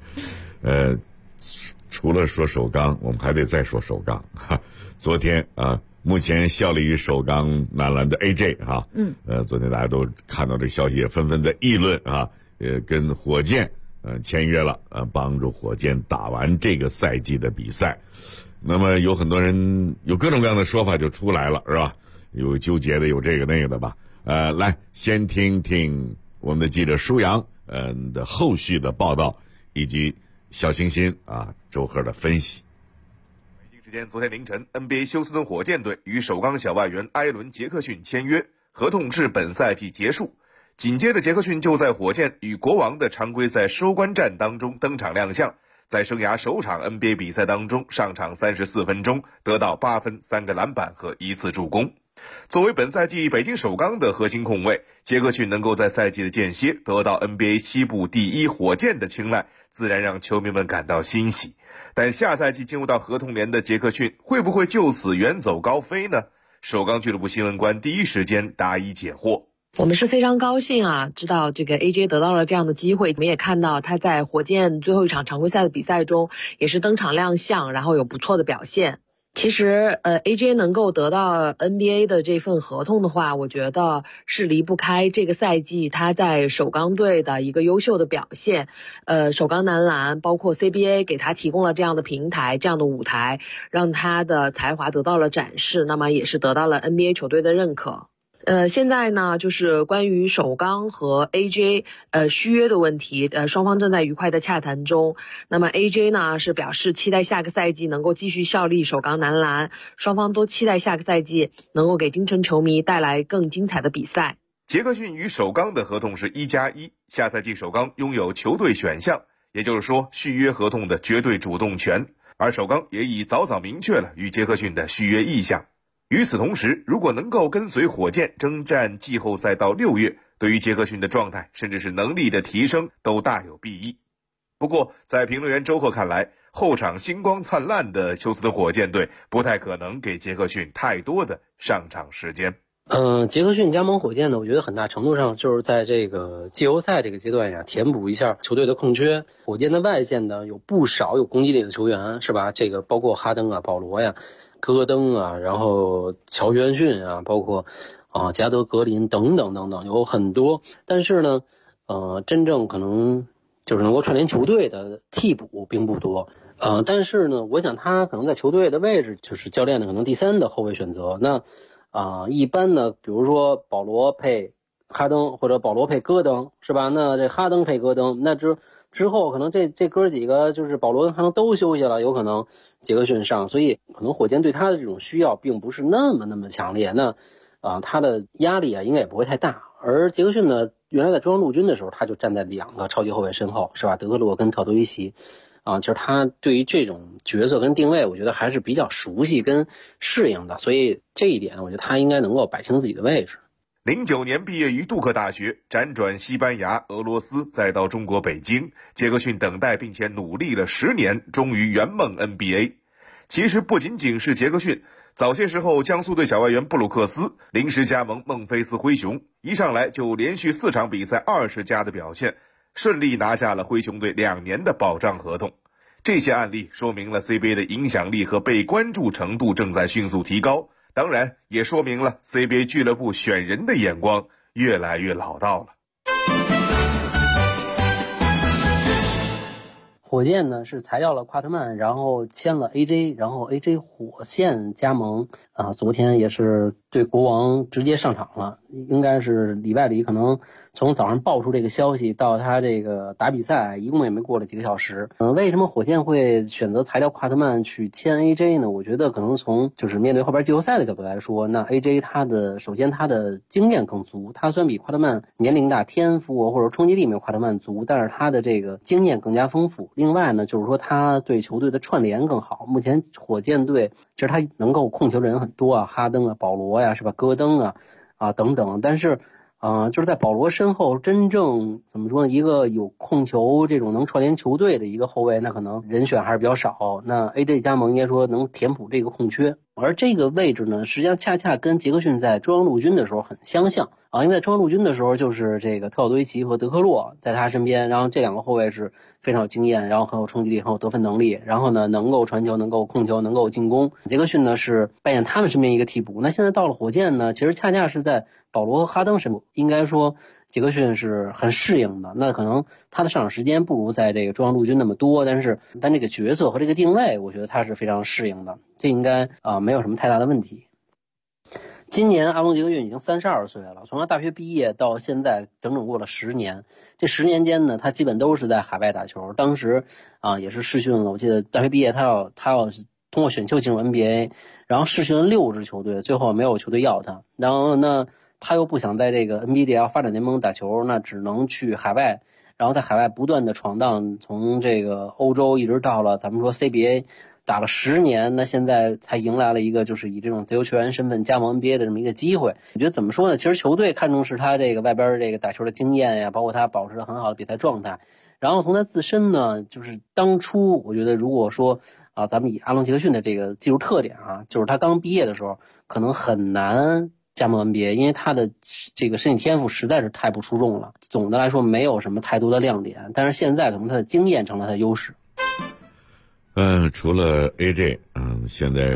除了说首钢，我们还得再说首钢。昨天啊，目前效力于首钢男篮的 AJ 哈，昨天大家都看到这消息，也纷纷在议论啊，跟火箭签约了，帮助火箭打完这个赛季的比赛。那么有很多人有各种各样的说法就出来了，是吧？有纠结的，有这个那个的吧。来先听听我们的记者舒阳的后续的报道，以及小清新周贺的分析。 北京时间昨天凌晨 ，NBA 休斯顿火箭队与首钢小外援埃伦·杰克逊签约，合同至本赛季结束。紧接着，杰克逊就在火箭与国王的常规赛收官战当中登场亮相，在生涯首场 NBA 比赛当中上场34分钟，得到8分、3个篮板和1次助攻。作为本赛季北京首钢的核心控卫，杰克逊能够在赛季的间歇得到 NBA 西部第一火箭的青睐，自然让球迷们感到欣喜。但下赛季进入到合同年的杰克逊会不会就此远走高飞呢？首钢俱乐部新闻官第一时间答疑解惑。 我们是非常高兴啊，知道这个 AJ 得到了这样的机会。我们也看到他在火箭最后一场常规赛的比赛中也是登场亮相，然后有不错的表现。 其实AJ 能够得到 NBA 的这份合同的话，我觉得是离不开这个赛季他在首钢队的一个优秀的表现。首钢男篮包括 CBA 给他提供了这样的平台，这样的舞台，让他的才华得到了展示，那么也是得到了 NBA 球队的认可。现在呢，就是关于首钢和 AJ 续约的问题，双方正在愉快的洽谈中。那么 AJ 呢是表示期待下个赛季能够继续效力首钢男篮，双方都期待下个赛季能够给京城球迷带来更精彩的比赛。 杰克逊与首钢的合同是1+1，下赛季首钢拥有球队选项，也就是说续约合同的绝对主动权，而首钢也已早早明确了与杰克逊的续约意向。与此同时，如果能够跟随火箭征战季后赛到6月，对于杰克逊的状态甚至是能力的提升都大有裨益。不过在评论员周贺看来，后场星光灿烂的休斯顿火箭队不太可能给杰克逊太多的上场时间。 杰克逊加盟火箭呢，我觉得很大程度上就是在这个季后赛这个阶段呀，填补一下球队的空缺。火箭的外线呢有不少有攻击力的球员，是吧？这个包括哈登啊、保罗呀、戈登啊，然后乔约翰逊啊，包括加德格林等等等等，有很多。但是呢，真正可能就是能够串联球队的替补并不多。但是呢，我想他可能在球队的位置就是教练的可能第3的后卫选择。那一般呢，比如说保罗配哈登或者保罗配戈登，是吧？那这哈登配戈登，那之后可能这哥几个就是保罗跟哈登都休息了，有可能杰克逊上，所以可能火箭对他的这种需要并不是那么强烈。那他的压力应该也不会太大。而杰克逊呢，原来在中央陆军的时候，他就站在2个超级后卫身后，是吧？德克洛跟特多维奇。其实他对于这种角色跟定位，我觉得还是比较熟悉跟适应的，所以这一点我觉得他应该能够摆清自己的位置。 09年毕业于杜克大学，辗转西班牙、俄罗斯，再到中国北京，杰克逊等待并且努力了10年，终于圆梦 NBA。其实不仅仅是杰克逊，早些时候江苏队小外援布鲁克斯临时加盟孟菲斯灰熊，一上来就连续4场比赛20加的表现，顺利拿下了灰熊队2年的保障合同。这些案例说明了 CBA 的影响力和被关注程度正在迅速提高，当然也说明了 CBA 俱乐部选人的眼光越来越老道了。 火箭呢是裁掉了夸特曼，然后签了 AJ， 然后 AJ 火线加盟昨天也是对国王直接上场了，应该是礼拜里可能从早上爆出这个消息到他这个打比赛一共也没过了几个小时。为什么火箭会选择裁掉夸特曼去签 AJ 呢？我觉得可能从就是面对后边季后赛的角度来说，那 AJ 首先他的经验更足，他虽然比夸特曼年龄大，天赋或者冲击力没有夸特曼足，但是他的这个经验更加丰富。另外呢，就是说他对球队的串联更好。目前火箭队其实他能够控球的人很多啊，哈登啊、保罗呀，是吧？戈登啊等等。但是就是在保罗身后真正怎么说呢，一个有控球这种能串联球队的一个后卫，那可能人选还是比较少。那 AJ 加盟应该说能填补这个空缺。而这个位置呢，实际上恰恰跟杰克逊在中央陆军的时候很相像因为在中央陆军的时候就是这个特奥多维奇和德克洛在他身边，然后这2个后卫是非常有经验，然后很有冲击力，很有得分能力，然后呢能够传球，能够控球，能够进攻。杰克逊呢是扮演他们身边一个替补。那现在到了火箭呢，其实恰恰是在保罗和哈登身边，应该说杰克逊是很适应的。那可能他的上场时间不如在这个中央陆军那么多，但这个角色和这个定位我觉得他是非常适应的，这应该没有什么太大的问题。今年阿隆杰克逊已经32岁了，从他大学毕业到现在整整过了10年。这10年间呢，他基本都是在海外打球。当时也是试训了，我记得大学毕业他要通过选秀进入 NBA， 然后试训了6支球队，最后没有球队要他。然后呢，他又不想在这个 NBA 发展联盟打球，那只能去海外，然后在海外不断的闯荡，从这个欧洲一直到了咱们说 CBA。打了10年，那现在才迎来了一个就是以这种自由球员身份加盟 NBA 的这么一个机会。我觉得怎么说呢？其实球队看重是他这个外边这个打球的经验呀，包括他保持很好的比赛状态。然后从他自身呢，就是当初我觉得如果说咱们以阿隆杰克逊的这个技术特点就是他刚毕业的时候可能很难加盟 NBA， 因为他的这个身体天赋实在是太不出众了。总的来说没有什么太多的亮点，但是现在可能他的经验成了他的优势。 除了 AJ，现在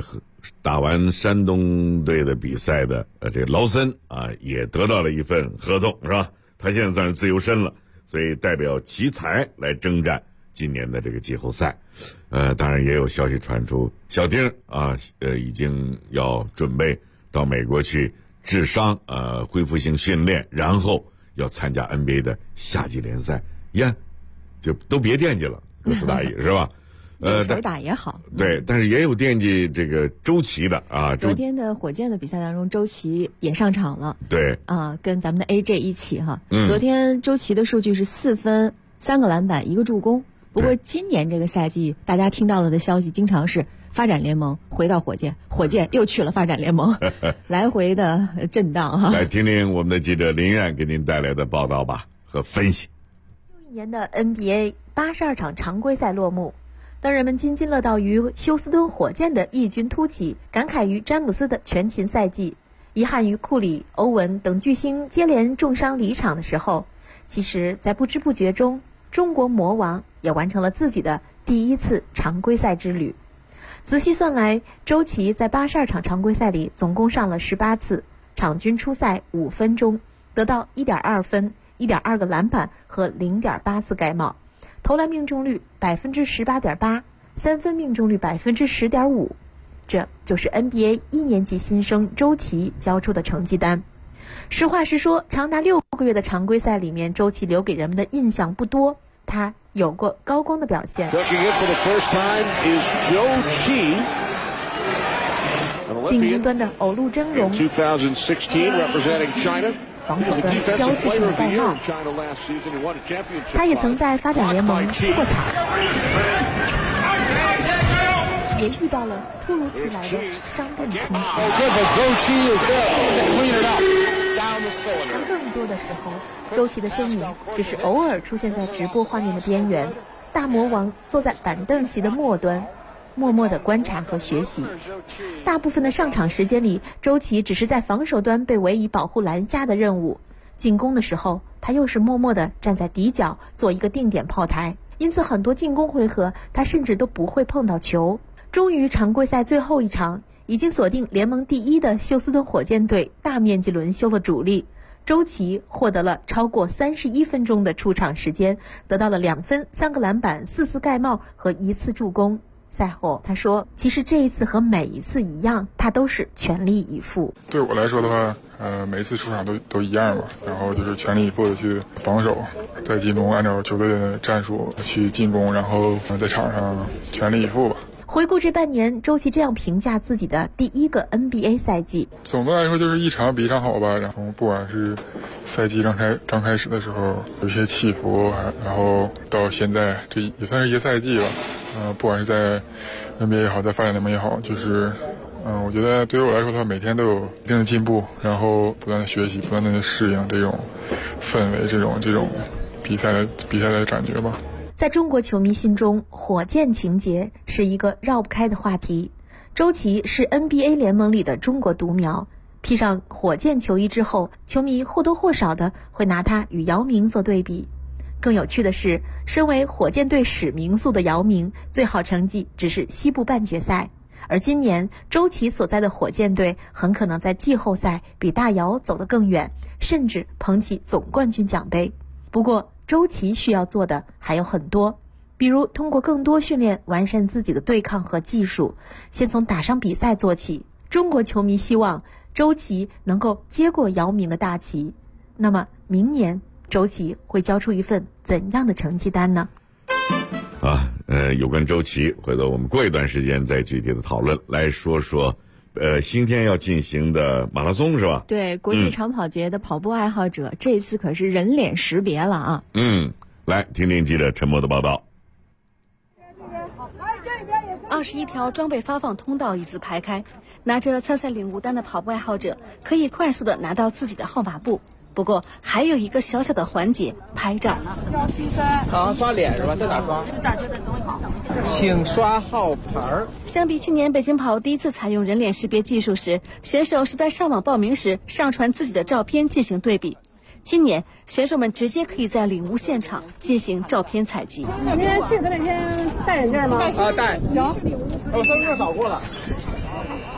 打完山东队的比赛的这个劳森啊，也得到了一份合同，是吧？他现在算是自由身了，所以代表奇才来征战今年的这个季后赛。当然也有消息传出，小丁啊，已经要准备到美国去治伤，恢复性训练，然后要参加 NBA 的夏季联赛。呀，就都别惦记了，哥斯达也是吧？ 球打也好， 对，但是也有惦记这个周琦的啊。 昨天的火箭的比赛当中，周琦也上场了。 对啊，跟咱们的 AJ 一起哈。昨天周琦的数据是4分、3个篮板、1个助攻。不过今年这个赛季，大家听到了的消息经常是发展联盟回到火箭，火箭又去了发展联盟，来回的震荡哈。 来听听我们的记者林苑给您带来的报道吧和分析。 又一年的 NBA 82场常规赛落幕。当人们津津乐道于休斯敦火箭的异军突起，感慨于詹姆斯的全勤赛季，遗憾于库里、欧文等巨星接连重伤离场的时候，其实在不知不觉中，中国魔王也完成了自己的第一次常规赛之旅。仔细算来，周琦在82场常规赛里总共上了18次，场均出赛5分钟，得到 1.2 分、1.2个篮板和 0.8次盖帽，投篮命中率 18.8%， 三分命中率 10.5%， 这就是 NBA 1年级新生周琦交出的成绩单。实话实说，长达6个月的常规赛里面，周琦留给人们的印象不多，他有过高光的表现。进攻端的偶路峥嵘，防守的标志性的戴帽，他也曾在发展联盟出过场，也遇到了突如其来的伤病侵袭。而更多的时候，周琦的身影只是偶尔出现在直播画面的边缘，大魔王坐在板凳席的末端，默默地观察和学习。大部分的上场时间里，周琦只是在防守端被委以保护篮下的任务，进攻的时候他又是默默地站在底角做一个定点炮台，因此很多进攻回合他甚至都不会碰到球。终于常规赛最后一场，已经锁定联盟第1的休斯敦火箭队大面积轮休了主力，周琦获得了超过31分钟的出场时间，得到了2分、3个篮板、4次盖帽和1次助攻。赛后他说，其实这一次和每一次一样，他都是全力以赴。 对我来说的话，每一次出场都一样吧，然后就是全力以赴的去防守，在进攻按照球队的战术去进攻，然后在场上全力以赴吧。 回顾这半年，周琦这样评价自己的第1个 NBA 赛季： 总的来说就是一场比一场好吧。然后不管是赛季刚开始的时候有些起伏，然后到现在这也算是一个赛季吧。不管是在 NBA 也好，在发展联盟也好，就是我觉得对于我来说的话，每天都有一定的进步，然后不断的学习，不断的适应这种氛围，这种比赛的感觉吧。 在中国球迷心中，火箭情节是一个绕不开的话题。周琦是 NBA 联盟里的中国独苗，披上火箭球衣之后，球迷或多或少的会拿他与姚明做对比。更有趣的是，身为火箭队史名宿的姚明，最好成绩只是西部半决赛，而今年周琦所在的火箭队很可能在季后赛比大姚走得更远，甚至捧起总冠军奖杯。不过周琦需要做的还有很多，比如通过更多训练完善自己的对抗和技术，先从打上比赛做起。中国球迷希望周琦能够接过姚明的大旗。那么明年周琦会交出一份怎样的成绩单呢？ 有关周琦，回头我们过一段时间再具体的讨论。来说说星期天要进行的马拉松是吧？ 对，国际长跑节的跑步爱好者，这次可是人脸识别了啊。 来听听记者陈默的报道。 21条装备发放通道一字排开，拿着参赛领物单的跑步爱好者可以快速的拿到自己的号码布。不过还有一个小小的环节，拍照。 刷脸是吧？在哪刷？请刷号牌。 相比去年北京跑第一次采用人脸识别技术时，选手是在上网报名时上传自己的照片进行对比。今年选手们直接可以在领物现场进行照片采集。 明天去，咱得先戴眼镜吗？ 戴。行，我身份证扫过了。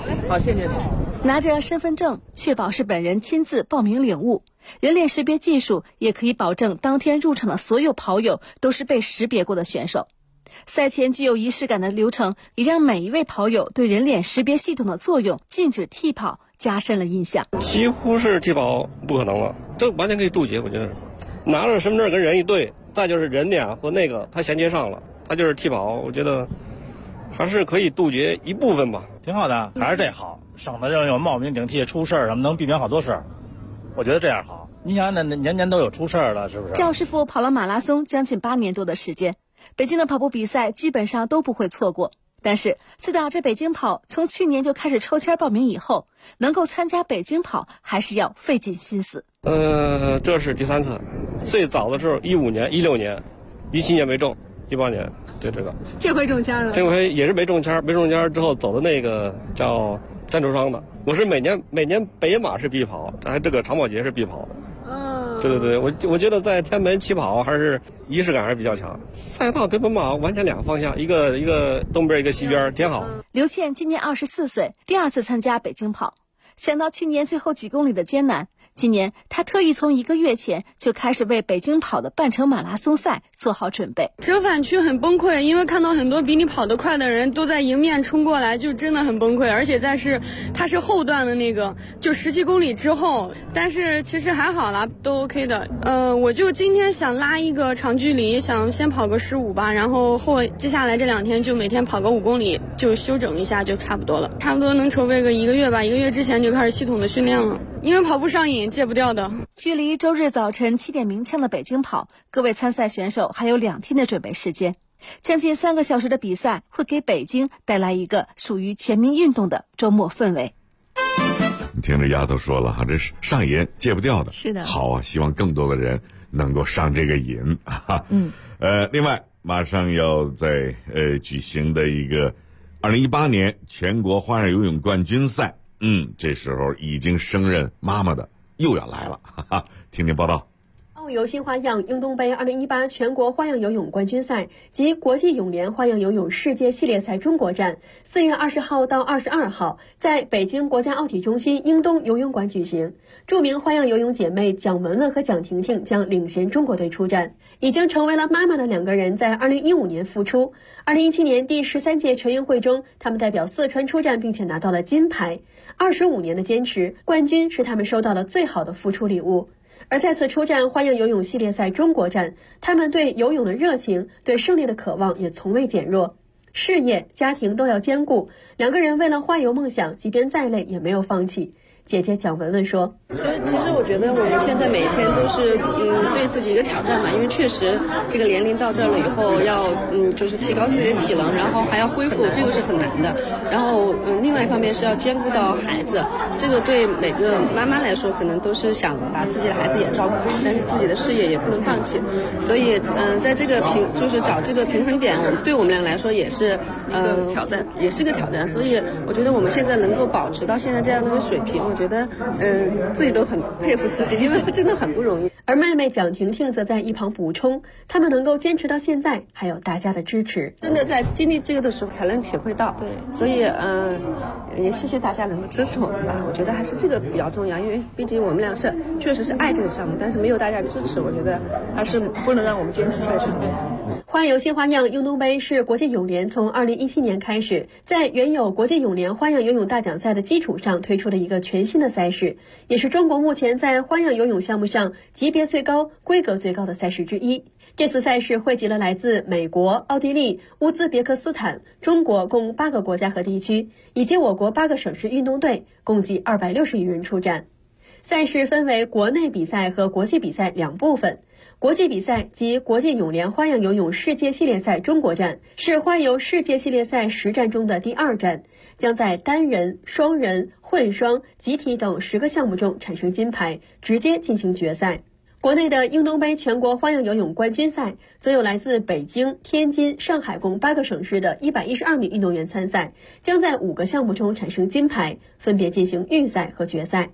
好，谢谢你。 拿着身份证，确保是本人亲自报名领悟。人脸识别技术也可以保证当天入场的所有跑友都是被识别过的选手。赛前具有仪式感的流程，也让每一位跑友对人脸识别系统的作用、禁止替跑加深了印象。 几乎是替跑不可能了，这完全可以杜绝。我觉得拿着身份证跟人一对，再就是人脸和那个他衔接上了，他就是替跑，我觉得还是可以杜绝一部分吧。 挺好的，还是这好，省得这种冒名顶替出事儿，咱们能避免好多事儿。我觉得这样好。你想，那年年都有出事儿了，是不是？ 赵师傅跑了马拉松将近8年多的时间，北京的跑步比赛基本上都不会错过。但是自打这北京跑从去年就开始抽签报名以后，能够参加北京跑还是要费尽心思。 这是第3次，最早的时候15年、16年、17年没中，18年对这个。 这回中签了？ 这回也是没中签，没中签之后走的那个叫赞助商的。我是每年北马是必跑，还这个长跑节是必跑的。对，我觉得在天安门起跑还是仪式感还是比较强。赛道跟奔马完全2个方向，一个东边一个西边，挺好。 刘倩今年24岁，第2次参加北京跑。想到去年最后几公里的艰难，今年她特意从1个月前就开始为北京跑的半程马拉松赛做好准备。 折返区很崩溃，因为看到很多比你跑得快的人都在迎面冲过来，就真的很崩溃。而且它是后段的那个，就17公里之后，但是其实还好啦，都 OK 的。我就今天想拉一个长距离，想先跑个15吧，然后接下来这2天就每天跑个5公里，就休整一下就差不多了。差不多能筹备个1个月吧，1个月之前就开始系统的训练了，因为跑步上瘾，戒不掉的。 距离周日早晨7点鸣枪的北京跑，各位参赛选手还有2天的准备时间，将近3个小时的比赛会给北京带来一个属于全民运动的周末氛围。 你听着丫头说了哈，这是上瘾戒不掉的。 是的， 好啊，希望更多的人能够上这个瘾啊。另外马上要在举行的一个2018年全国花样游泳冠军赛，这时候已经升任妈妈的又要来了，哈哈，听听报道。 奥游新花样英东杯2018全国花样游泳冠军赛及国际泳联花样游泳世界系列赛中国站4月20号到22号在北京国家奥体中心英东游泳馆举行。著名花样游泳姐妹蒋雯雯和蒋婷婷将领衔中国队出战。已经成为了妈妈的2个人在2015年复出。2017年第13届全运会中，他们代表四川出战，并且拿到了金牌。25年的坚持，冠军是他们收到的最好的复出礼物。而再次出战花样游泳系列赛中国站，他们对游泳的热情，对胜利的渴望也从未减弱。事业、家庭都要兼顾，2个人为了花游梦想，即便再累也没有放弃。姐姐蒋雯雯说：“ 其实我觉得我们现在每天都是对自己一个挑战嘛，因为确实这个年龄到这了以后要就是提高自己的体能，然后还要恢复，这个是很难的。然后另外一方面是要兼顾到孩子，这个对每个妈妈来说可能都是想把自己的孩子也照顾好，但是自己的事业也不能放弃。所以在这个就是找这个平衡点，对我们俩来说也是挑战，也是个挑战。所以我觉得我们现在能够保持到现在这样的一个水平，我觉得自己都很佩服自己，因为真的很不容易。 而妹妹蒋婷婷则在一旁补充，他们能够坚持到现在，还有大家的支持。 真的在经历这个的时候才能体会到。对，所以也谢谢大家能够支持我们吧。我觉得还是这个比较重要，因为毕竟我们俩确实是爱这个项目，但是没有大家支持，我觉得还是不能让我们坚持下去。对。 花游新花样英东杯是国际泳联从2017年开始，在原有国际泳联花样游泳大奖赛的基础上推出了一个全新的赛事，也是中国目前在花样游泳项目上级别最高、规格最高的赛事之一。这次赛事汇集了来自美国、奥地利、乌兹别克斯坦、中国共8个国家和地区，以及我国8个省市运动队，共计260余人出战。赛事分为国内比赛和国际比赛2部分。国际比赛及国际泳联花样游泳世界系列赛中国站是花游世界系列赛10站中的第2站，将在单人、双人、混双、集体等10个项目中产生金牌，直接进行决赛。国内的英东杯全国花样游泳冠军赛则有来自北京、天津、上海共8个省市的112名运动员参赛，将在5个项目中产生金牌，分别进行预赛和决赛。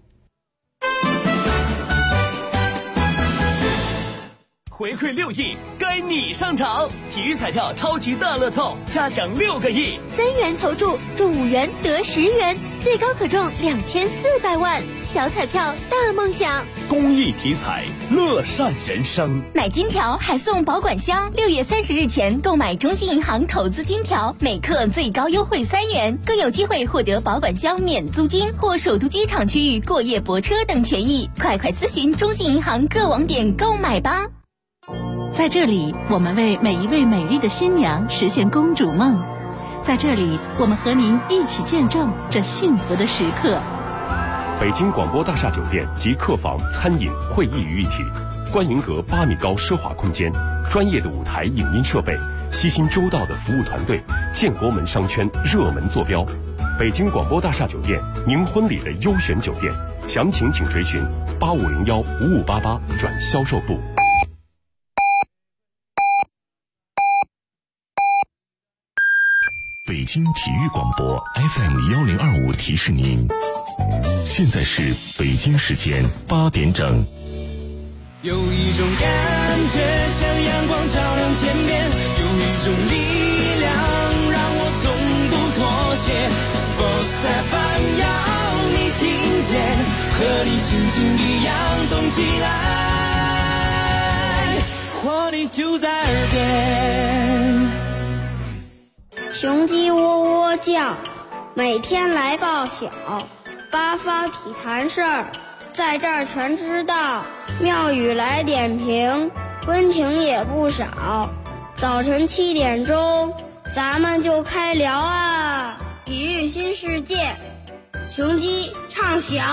回馈6亿，该你上场！体育彩票超级大乐透，嘉奖6个亿，3 元投注中5元得10元， 最高可中2400万，小彩票大梦想。 公益体彩，乐善人生。 买金条还送保管箱，6月30日前购买中信银行投资金条，每克最高优惠3元，更有机会获得保管箱免租金或首都机场区域过夜泊车等权益。快咨询中信银行各网点购买吧。 在这里，我们为每一位美丽的新娘实现公主梦。在这里，我们和您一起见证这幸福的时刻。 北京广播大厦酒店集客房、餐饮、会议于一体，观云阁8米高奢华空间，专业的舞台影音设备，悉心周到的服务团队，建国门商圈热门坐标。北京广播大厦酒店，您婚礼的优选酒店，详情请垂询8501-5588转销售部。 北京体育广播 FM1025提示您，现在是北京时间8点整。 有一种感觉像阳光照亮天边，有一种力量让我从不妥协。Sports FM 要你听见，和你心情一样动起来，活力就在耳边。 雄鸡喔喔叫，每天来报晓，八方体坛事儿，在这儿全知道。庙宇来点评，温情也不少。早晨7点钟，咱们就开聊啊！体育新世界，雄鸡唱晓。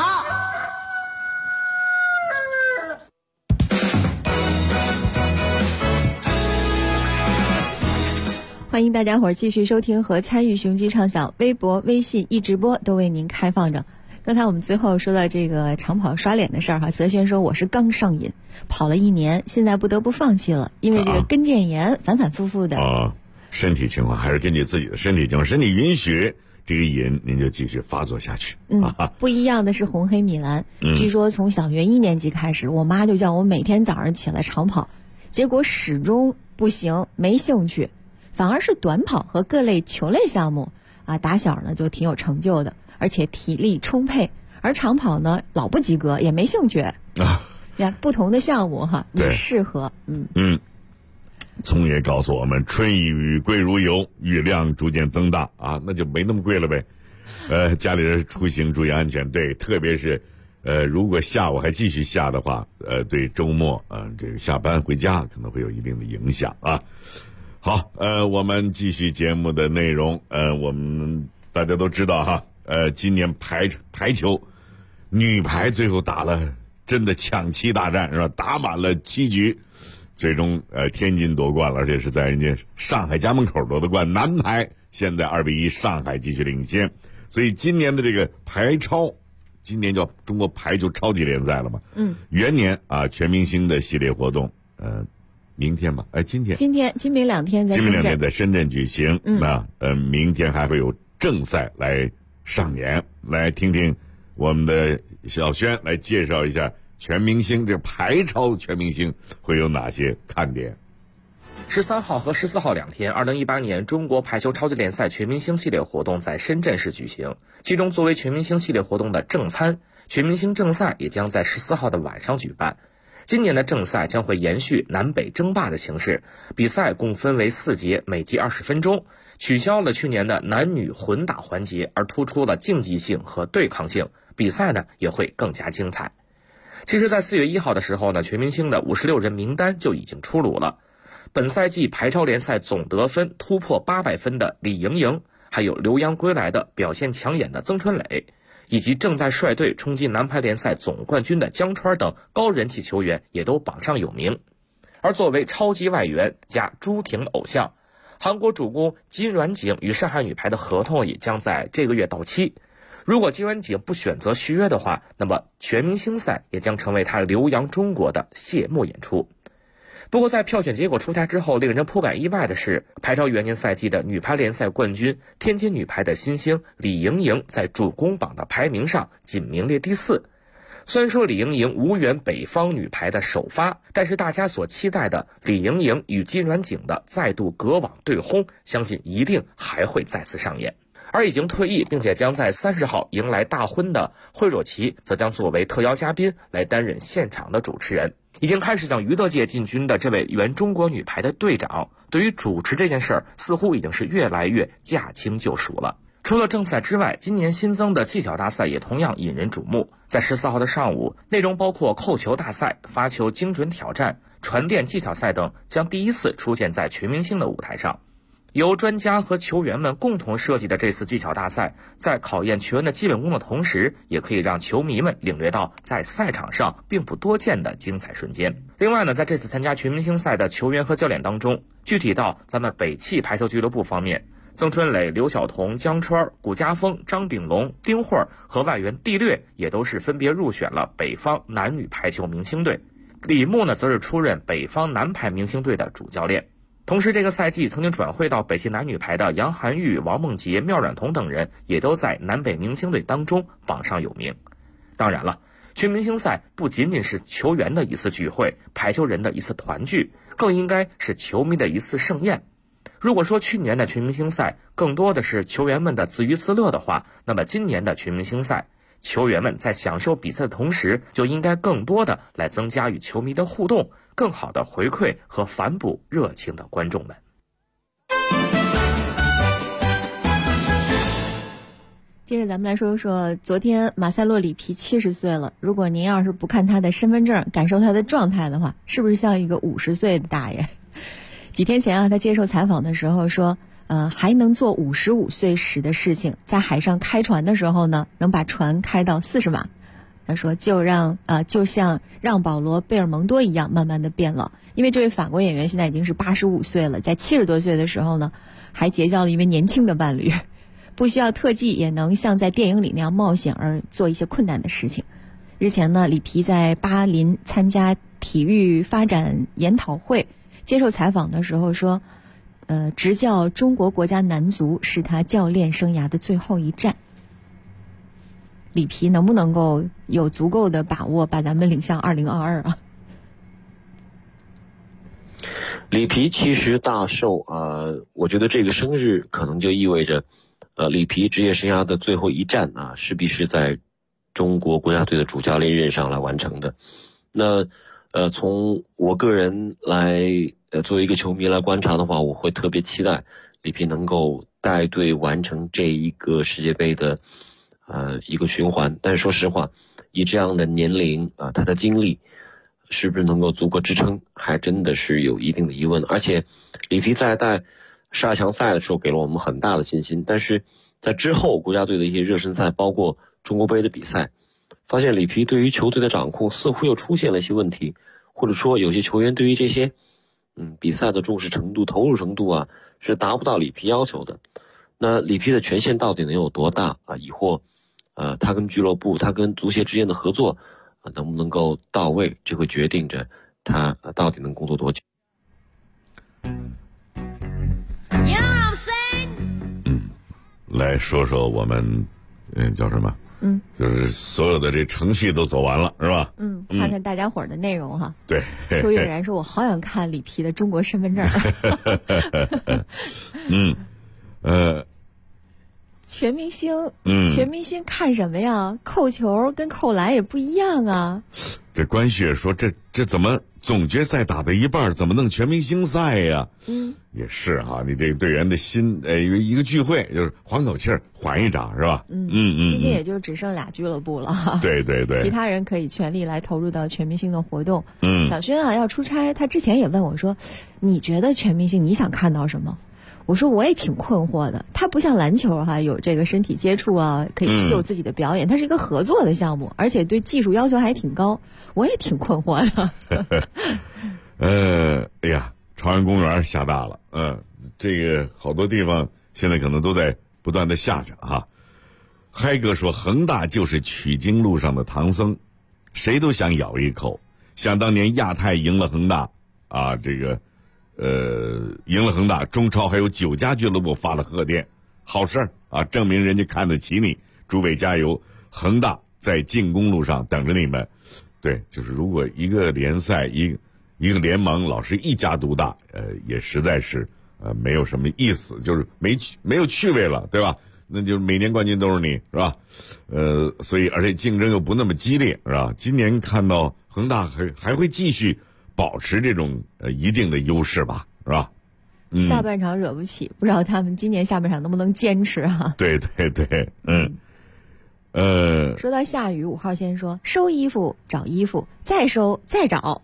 欢迎大家伙儿继续收听和参与雄鸡畅晓，微博、微信一直播都为您开放着。刚才我们最后说到这个长跑刷脸的事儿哈，泽轩说我是刚上瘾，跑了1年，现在不得不放弃了，因为这个跟腱炎反反复复的。 身体情况还是根据自己的身体情况，身体允许这个瘾您就继续发作下去。 不一样的是红黑米兰，据说从小学1年级开始，我妈就叫我每天早上起来长跑，结果始终不行，没兴趣。反而是短跑和各类球类项目打小呢就挺有成就的，而且体力充沛。而长跑呢老不及格，也没兴趣不同的项目也适合。 聪爷告诉我们，春已雨贵如油，雨量逐渐增大那就没那么贵了呗。家里人出行注意安全，对，特别是如果下午还继续下的话，对周末这个下班回家可能会有一定的影响啊。好，我们继续节目的内容。我们大家都知道哈，今年排球女排最后打了真的抢七大战是吧？打满了7局，最终天津夺冠了，而且是在人家上海家门口夺的冠。男排现在2-1，上海继续领先。所以今年的这个排超，今年叫中国排球超级联赛了嘛？元年全明星的系列活动，明天吧，今天今明2天在深圳， 今明2天在深圳举行。明天还会有正赛来上演，来听听我们的小轩来介绍一下全明星这排超全明星会有哪些看点。 13号和14号2天，2018年中国排球超级联赛全明星系列活动在深圳市举行。其中作为全明星系列活动的正餐，全明星正赛也将在14号的晚上举办。今年的正赛将会延续南北争霸的形式，比赛共分为4节，每节20分钟，取消了去年的男女混打环节，而突出了竞技性和对抗性，比赛呢也会更加精彩。其实在4月1号的时候呢，全明星的56人名单就已经出炉了。本赛季排超联赛总得分突破800分的李盈莹，还有留洋归来的表现抢眼的曾春蕾，以及正在率队冲击男排联赛总冠军的江川等高人气球员也都榜上有名。而作为超级外援加朱婷偶像，韩国主攻金软景与上海女排的合同也将在这个月到期。如果金软景不选择续约的话，那么全明星赛也将成为他留洋中国的谢幕演出。不过在票选结果出台之后，令人颇感意外的是，排超元年赛季的女排联赛冠军天津女排的新星李盈莹在主攻榜的排名上仅名列第4。虽然说李盈莹无缘北方女排的首发，但是大家所期待的李盈莹与金软景的再度隔网对轰，相信一定还会再次上演。 而已经退役并且将在30号迎来大婚的惠若琪，则将作为特邀嘉宾来担任现场的主持人。已经开始向娱乐界进军的这位原中国女排的队长，对于主持这件事儿，似乎已经是越来越驾轻就熟了。除了正赛之外，今年新增的技巧大赛也同样引人瞩目。在14号的上午，内容包括扣球大赛、发球精准挑战、传电技巧赛等，将第一次出现在全明星的舞台上。由专家和球员们共同设计的这次技巧大赛，在考验球员的基本功的同时，也可以让球迷们领略到在赛场上并不多见的精彩瞬间。另外呢，在这次参加全明星赛的球员和教练当中，具体到咱们北汽排球俱乐部方面，曾春磊、刘晓彤、江川、谷家峰、张炳龙、丁慧和外援蒂略也都是分别入选了北方男女排球明星队。李牧呢，则是出任北方男排明星队的主教练。同时，这个赛季曾经转会到北汽男女排的杨涵玉、王梦洁、妙阮彤等人，也都在南北明星队当中榜上有名。当然了，全明星赛不仅仅是球员的一次聚会，排球人的一次团聚，更应该是球迷的一次盛宴。如果说去年的全明星赛更多的是球员们的自娱自乐的话，那么今年的全明星赛，球员们在享受比赛的同时，就应该更多的来增加与球迷的互动，更好的回馈和反哺热情的观众们。 接着咱们来说说，昨天马塞洛里皮70岁了。如果您要是不看他的身份证，感受他的状态的话，是不是像一个50岁的大爷？几天前啊，他接受采访的时候说，还能做55岁时的事情，在海上开船的时候呢，能把船开到40码。他说就像让保罗·贝尔蒙多一样，慢慢的变老。因为这位法国演员现在已经是85岁了，在70多岁的时候呢，还结交了一位年轻的伴侣，不需要特技也能像在电影里那样冒险而做一些困难的事情。日前呢，里皮在巴林参加体育发展研讨会，接受采访的时候说，执教中国国家男足是他教练生涯的最后一战。里皮能不能够有足够的把握把咱们领向2022啊？ 里皮70大寿我觉得这个生日可能就意味着里皮职业生涯的最后一战势必是在中国国家队的主教练任上来完成的。那从我个人来作为一个球迷来观察的话，我会特别期待里皮能够带队完成这一个世界杯的一个循环。但是说实话，以这样的年龄他的精力是不是能够足够支撑，还真的是有一定的疑问。而且里皮在带12强赛的时候给了我们很大的信心，但是在之后国家队的一些热身赛，包括中国杯的比赛，发现里皮对于球队的掌控似乎又出现了一些问题，或者说有些球员对于这些比赛的重视程度、投入程度是达不到里皮要求的。那里皮的权限到底能有多大以后他跟俱乐部、他跟足协之间的合作能不能够到位，这会决定着他到底能工作多久。 来说说我们叫什么？就是所有的这程序都走完了，是吧？ 看看大家伙儿的内容哈。 对， 邱月然说：“我好想看里皮的中国身份证。”全明星，全明星看什么呀？扣球跟扣篮也不一样啊。 这关旭说：“这怎么总决赛打到一半，怎么弄全明星赛呀？”也是哈，你这个队员的心，一个聚会就是缓口气儿，缓一掌是吧？ 毕竟也就只剩俩俱乐部了。 对对对， 其他人可以全力来投入到全明星的活动。小轩要出差，他之前也问我说：“你觉得全明星你想看到什么？”我说我也挺困惑的，它不像篮球有这个身体接触可以秀自己的表演，它是一个合作的项目，而且对技术要求还挺高，我也挺困惑的。 哎呀，朝阳公园下大了，这个好多地方现在可能都在不断的下着哈。嗨哥说，恒大就是取经路上的唐僧，谁都想咬一口。想当年亚太赢了恒大赢了恒大，中超还有9家俱乐部发了贺电，好事儿证明人家看得起你，诸位加油，恒大在进攻路上等着你们。对，就是如果一个联赛一个联盟老是一家独大，也实在是没有什么意思，就是没有趣味了，对吧？ 那就每年冠军都是你，是吧？所以而且竞争又不那么激烈，是吧？今年看到恒大还会继续保持这种一定的优势吧，是吧？ 下半场惹不起，不知道他们今年下半场能不能坚持哈？ 对对对， 说到下雨，5号先说收衣服找衣服，再收再找。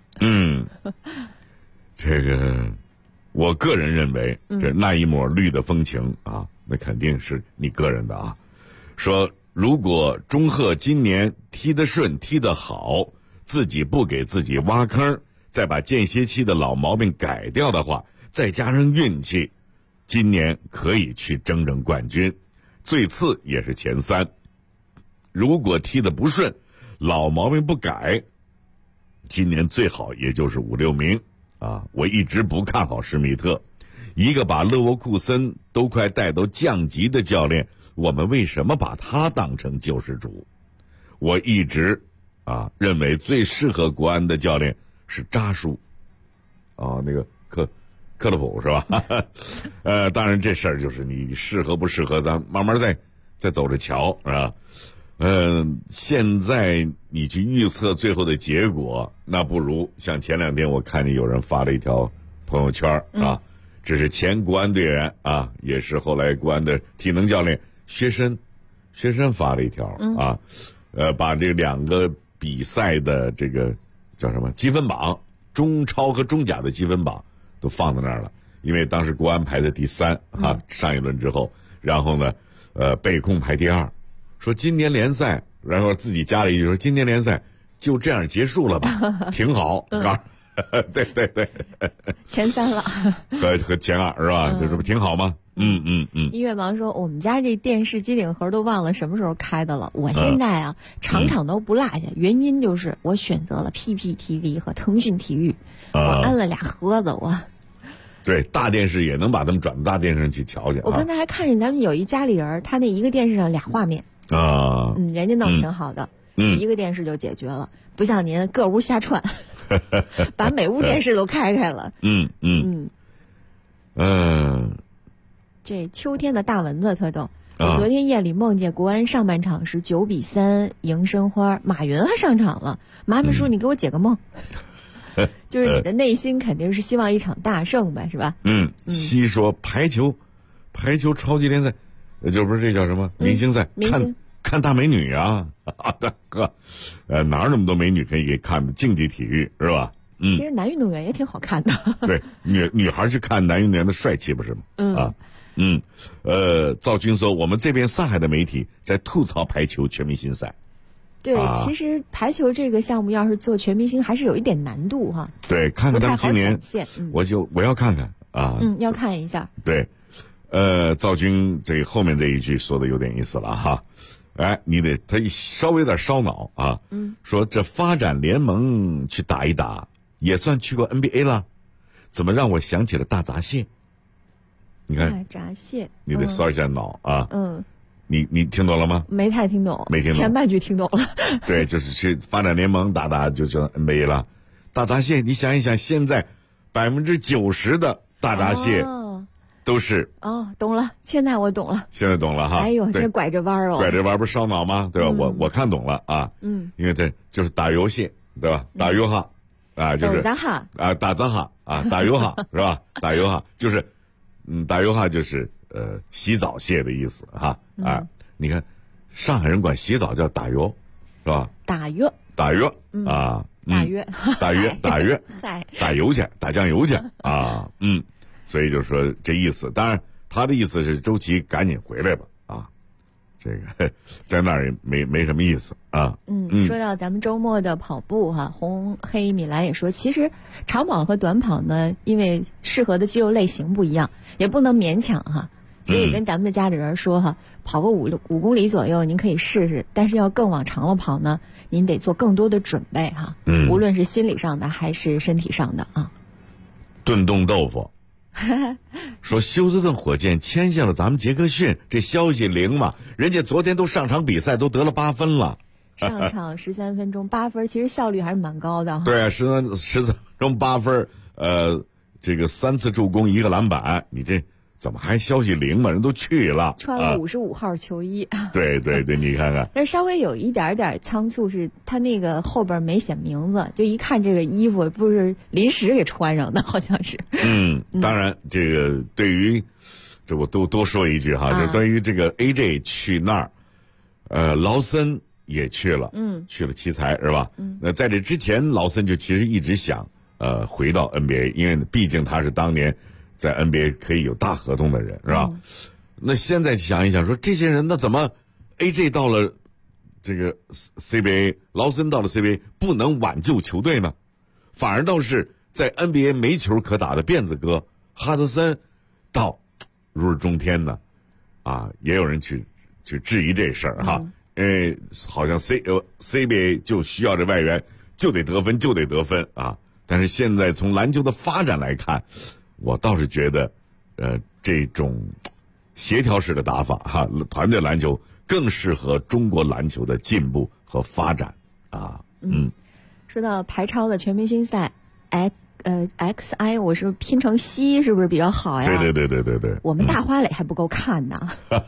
这个我个人认为，这那一抹绿的风情啊，那肯定是你个人的啊。说如果钟赫今年踢得顺踢得好，自己不给自己挖坑，再把间歇期的老毛病改掉的话，再加上运气，今年可以去争冠军，最次也是前3。如果踢得不顺，老毛病不改，今年最好也就是5、6名啊！我一直不看好施密特，一个把勒沃库森都快带到降级的教练，我们为什么把他当成救世主？我一直认为最适合国安的教练是扎叔，那个克洛普是吧？当然这事儿就是你适合不适合，咱慢慢再走着瞧，是吧？现在你去预测最后的结果，那不如像前2天我看见有人发了一条朋友圈这是前国安队员也是后来国安的体能教练薛申发了一条把这2个比赛的这个叫什么积分榜，中超和中甲的积分榜都放在那儿了，因为当时国安排的第3上一轮之后，然后呢贝控排第2。说今年联赛，然后自己加了一句说今年联赛就这样结束了吧，挺好。对， 前3了， 和前2是吧？这不挺好吗？ 音乐盲说我们家这电视机顶盒都忘了什么时候开的了，我现在场场都不落下，原因就是我选择了 PPTV 和腾讯体育，我安了2盒子我。 对，大电视也能把他们转到大电视上去瞧去。 我刚才还看见咱们有一家里人，他那一个电视上2画面人家弄挺好的，一个电视就解决了，不像您各屋瞎串，把每屋电视都开了。这秋天的大蚊子特逗。我昨天夜里梦见国安上半场是9比3赢申花，马云还上场了。妈妈说你给我解个梦。就是你的内心肯定是希望一场大胜呗，是吧？ 西说排球超级联赛，就不是这叫什么明星赛？看大美女啊，大哥，哪有那么多美女可以给看的？竞技体育是吧？ 其实男运动员也挺好看的。 对，女孩去看男运动员的帅气不是吗？赵军说我们这边上海的媒体在吐槽排球全明星赛。 对，其实排球这个项目要是做全明星还是有一点难度哈。 对，看看他们今年，我要看看要看一下。 对，赵军这后面这一句说的有点意思了哈。你得他稍微有点烧脑说这发展联盟去打一打，也算去过 NBA 了，怎么让我想起了大闸蟹？你看， 大闸蟹， 你得烧一下脑你听懂了吗？ 没太听懂， 没听懂， 前半句听懂了。 对，就是去发展联盟打就叫 NBA 了。大闸蟹，你想一想，现在90%的大闸蟹都是懂了，现在我懂了。 现在懂了哈。 哎呦，这拐着弯拐着弯不是烧脑吗？对吧？我看懂了因为这就是打油蟹，对吧？打油哈就是打杂哈打油哈是吧？打油哈就是打油哈就是洗澡蟹的意思哈你看上海人管洗澡叫打油是吧？打油打约打油去，打酱油去所以就是说这意思。当然他的意思是周琦赶紧回来吧这个在那儿也没什么意思说到咱们周末的跑步红黑米兰也说，其实长跑和短跑呢，因为适合的肌肉类型不一样，也不能勉强所以跟咱们的家里人说跑个5公里左右您可以试试，但是要更往长了跑呢，您得做更多的准备无论是心理上的还是身体上的炖冻豆腐说休斯顿火箭签下了咱们杰克逊，这消息灵吗？人家昨天都上场比赛都得了8分了， 上场13分钟8分，其实效率还是蛮高的对13分钟8分这个3次助攻1个篮板，你这怎么还消息灵嘛？人都去了， 穿了55号球衣。 对对对，你看看。 但稍微有一点点仓促，是他那个后边没写名字，就一看这个衣服不是临时给穿上的，好像是。 当然，这个对于这我多说一句哈，就对于这个 AJ 去那儿，劳森也去了，去了奇才是吧？那在这之前，劳森就其实一直想回到 NBA， 因为毕竟他是当年在 NBA 可以有大合同的人是吧？那现在想一想，说这些人那怎么 AJ 到了这个 CBA， 劳森到了 CBA 不能挽救球队呢？反而倒是在 NBA 没球可打的辫子哥哈德森到如日中天呢？也有人去质疑这事儿哈，因为好像 CBA 就需要这外援，就得得分啊。但是现在从篮球的发展来看，我倒是觉得，这种协调式的打法哈，团队篮球更适合中国篮球的进步和发展啊。 说到排超的全明星赛，XI 我是拼成西是不是比较好呀？ 对。 我们大花蕾还不够看呢。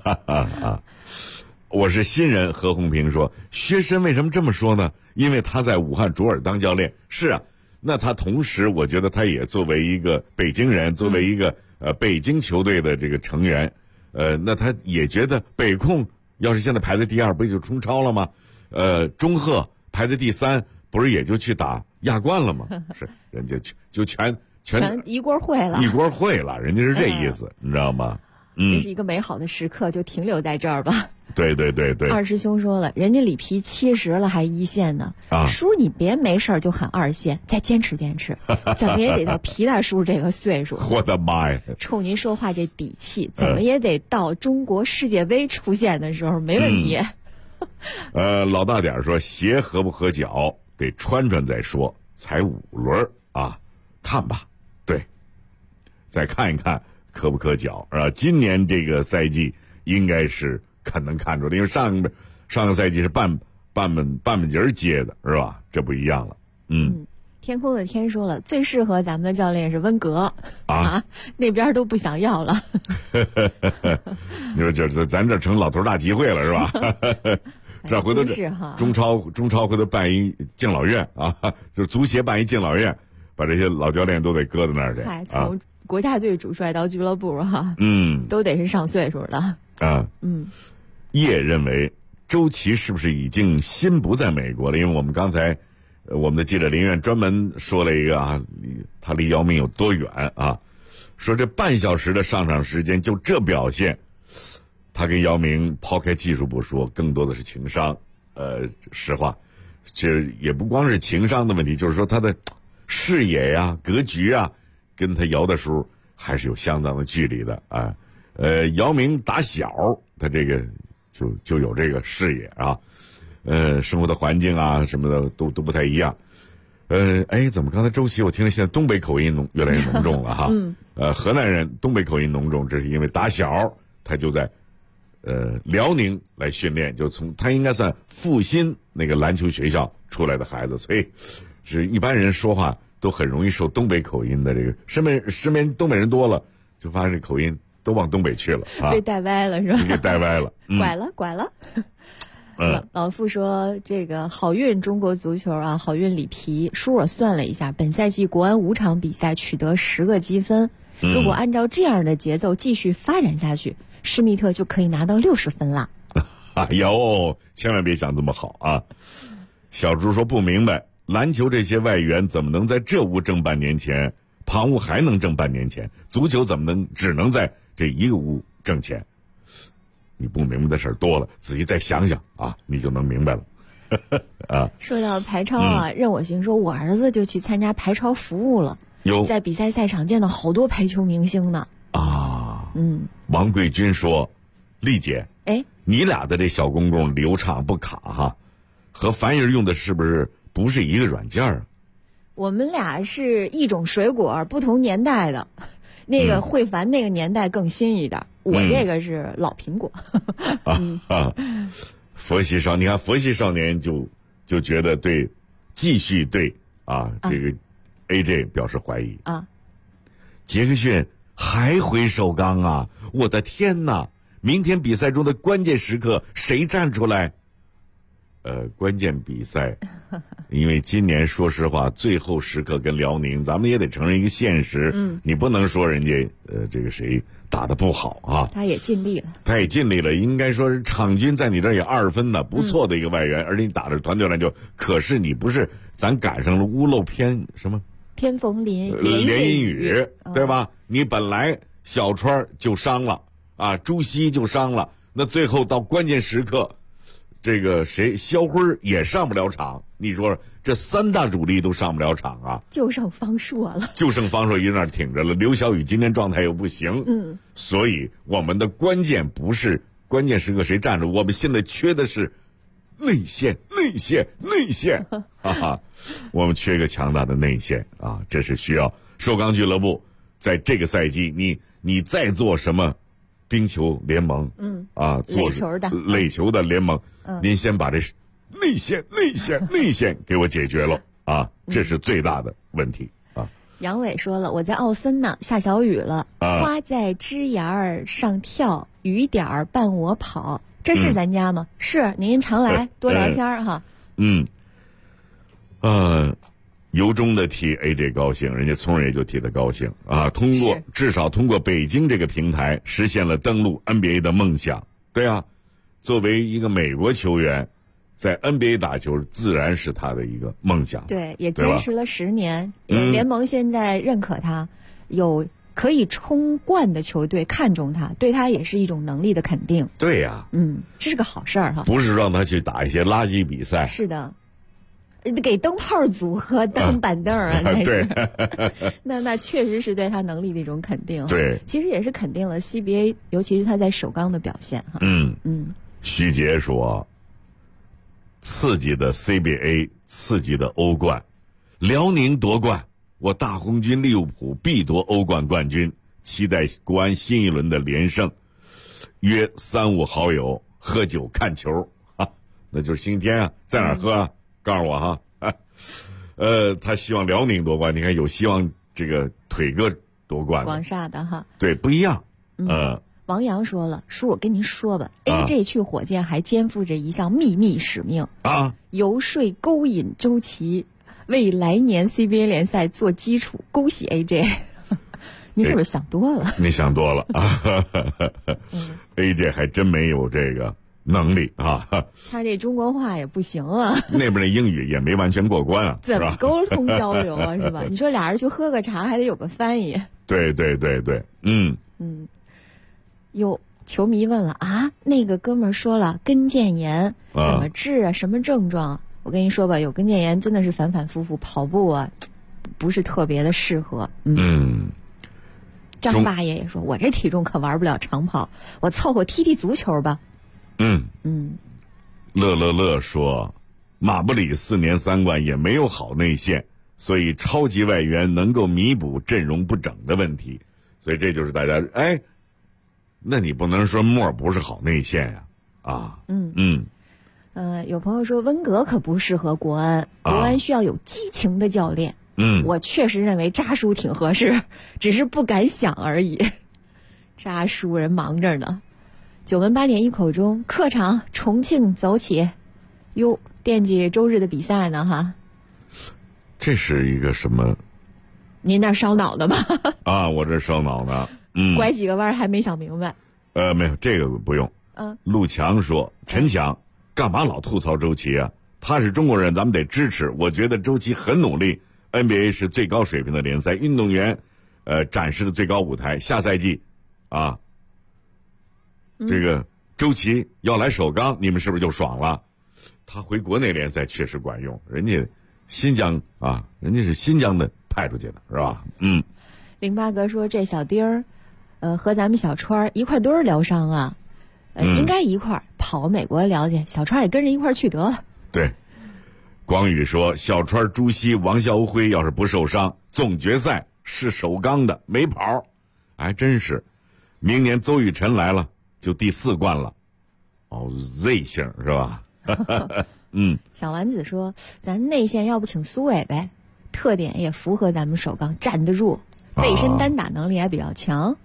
我是新人，何红平说，薛申为什么这么说呢？因为他在武汉卓尔当教练。是啊，那他同时我觉得他也作为一个北京人，作为一个北京球队的这个成员，那他也觉得北控要是现在排在第2，不就冲超了吗？中赫排在第3，不是也就去打亚冠了吗？是，人家就全一锅烩了，人家是这意思，你知道吗？ 这是一个美好的时刻，就停留在这儿吧。 对。 二师兄说了，人家里皮70了还1线呢，叔你别没事就喊2线，再坚持，怎么也得到皮大叔这个岁数。 我的妈呀！ 冲您说话这底气，怎么也得到中国世界杯出现的时候没问题。 老大点说，鞋合不合脚得穿再说，才5轮啊，看吧，对，再看一看可不可脚是吧？今年这个赛季应该是能看出来，因为上个赛季是半截接的是吧？这不一样了。 天空的天说了，最适合咱们的教练是温格那边都不想要了。 你说就是咱这成老头大集会了是吧？这回头中超回头办一敬老院啊，就是足协办一敬老院，把这些老教练都得搁在那儿去。 从国家队主帅到俱乐部都得是上岁数的。 叶认为周琦是不是已经心不在美国了？因为我们刚才我们的记者林苑专门说了一个他离姚明有多远啊？说这半小时的上场时间就这表现，他跟姚明抛开技术不说，更多的是情商。实话，这也不光是情商的问题，就是说他的视野呀、格局啊，跟他姚的时候还是有相当的距离的啊。姚明打小他这个就有这个视野啊，生活的环境啊什么的都不太一样。怎么刚才周琦我听着现在东北口音越来越浓重了哈。河南人东北口音浓重，这是因为打小他就在辽宁来训练，就他应该算阜新那个篮球学校出来的孩子，所以是一般人说话都很容易受东北口音的这个身边东北人多了，就发现这口音都往东北去了啊， 被带歪了是吧？ 给带歪了， 拐了。老傅说这个好运中国足球啊，好运里皮。叔我算了一下，本赛季国安5场比赛取得10个积分，如果按照这样的节奏继续发展下去，施密特就可以拿到60分啦。 哎呦，千万别想这么好啊！小猪说不明白，篮球这些外援怎么能在这屋挣半年钱，旁屋还能挣半年钱？足球怎么能只能在这一个屋挣钱？你不明白的事儿多了，仔细再想想啊，你就能明白了。 说到排超啊，任我行说，我儿子就去参加排超服务了，在比赛赛场见到好多排球明星呢。 王贵军说，丽姐，你俩的这小公公流畅不卡哈，和凡人用的不是一个软件啊？ 我们俩是一种水果，不同年代的。那个慧凡那个年代更新一点，我这个是老苹果。 佛系少年，你看佛系少年就觉得继续对这个 AJ 表示怀疑啊。杰克逊还回首钢啊！我的天哪！明天比赛中的关键时刻谁站出来？关键比赛，因为今年说实话，最后时刻跟辽宁，咱们也得承认一个现实，你不能说人家这个谁打得不好啊。 他也尽力了， 应该说是场均在你这儿也2分呢，不错的一个外援，而且你打的是团队篮球，可是你不是咱赶上了屋漏偏逢连阴雨，对吧？你本来小川就伤了啊，朱熹就伤了，那最后到关键时刻。这个谁肖辉也上不了场，你说这3大主力都上不了场啊， 就剩方硕了， 就剩方硕一那儿挺着了。刘晓宇今天状态又不行，所以我们的关键不是关键时刻谁站着，我们现在缺的是内线，哈哈，我们缺一个强大的内线啊，这是需要首钢俱乐部在这个赛季，你再做什么冰球联盟，做垒球的联盟，您先把这内线给我解决了啊，这是最大的问题啊。 杨伟说了，我在奥森呢，下小雨了，花在枝芽上跳，雨点儿伴我跑，这是咱家吗？是，您常来多聊天哈。 由衷的替 AJ 高兴，人家聪人也就替他高兴啊！至少通过北京这个平台实现了登陆 NBA 的梦想。对啊，作为一个美国球员，在 NBA 打球自然是他的一个梦想。 对，也坚持了10年，联盟现在认可他，有可以冲冠的球队看中他，对他也是一种能力的肯定。 对呀， 这是个好事儿哈。 不是让他去打一些垃圾比赛。 是的。给灯泡组合当板凳啊！ 对， 那确实是对他能力的一种肯定。 对， 其实也是肯定了 CBA， 尤其是他在首钢的表现哈。 徐杰说，刺激的 CBA， 刺激的欧冠，辽宁夺冠，我大红军利物浦必夺欧冠冠军，期待国安新一轮的连胜，约3、5好友喝酒看球啊，那就是星期天啊，在哪儿喝啊？告诉我哈，他希望辽宁夺冠，你看有希望这个腿哥夺冠， 广厦的哈， 对，不一样。 王阳说了，叔，我跟您说吧，AJ 去火箭还肩负着一项秘密使命啊， 游说勾引周琦，为来年 CBA 联赛做基础。恭喜 AJ， 你是不是想多了？ 你想多了，AJ 还真没有这个能力啊， 他这中国话也不行啊， 那边的英语也没完全过关啊， 怎么沟通交流啊？是吧？你说俩人去喝个茶，还得有个翻译。 对， 有球迷问了啊，那个哥们儿说了跟腱炎怎么治啊？什么症状啊？我跟你说吧，有跟腱炎真的是反反复复，跑步啊不是特别的适合。张大爷也说，我这体重可玩不了长跑，我凑合踢足球吧。 乐说，马布里4年3冠也没有好内线，所以超级外援能够弥补阵容不整的问题，所以这就是大家那你不能说莫不是好内线呀有朋友说温格可不适合国安，国安需要有激情的教练。我确实认为扎叔挺合适，只是不敢想而已。扎叔人忙着呢。9门8点1口钟，客场重庆走起，哟，惦记周日的比赛呢哈。 这是一个什么？ 您那烧脑的吧？ 我这烧脑呢。 拐几个弯还没想明白。 没有这个不用。陆强说，陈强干嘛老吐槽周琦啊？他是中国人，咱们得支持。我觉得周琦很努力。NBA 是最高水平的联赛，运动员展示的最高舞台。下赛季这个周琦要来首钢，你们是不是就爽了？他回国内联赛确实管用，人家新疆人家是新疆的派出去的，是吧 08哥说，这小丁儿和咱们小川一块堆儿疗伤啊，应该一块儿跑美国了解，小川也跟着一块儿去得了。 对，广宇说，小川、朱熹、王啸辉要是不受伤，总决赛是首钢的，没跑，还真是。明年邹雨辰来了，就第4冠了。Z 姓是吧？ 小丸子说，咱内线要不请苏伟呗，特点也符合咱们首钢，站得住。 背身单打能力还比较强。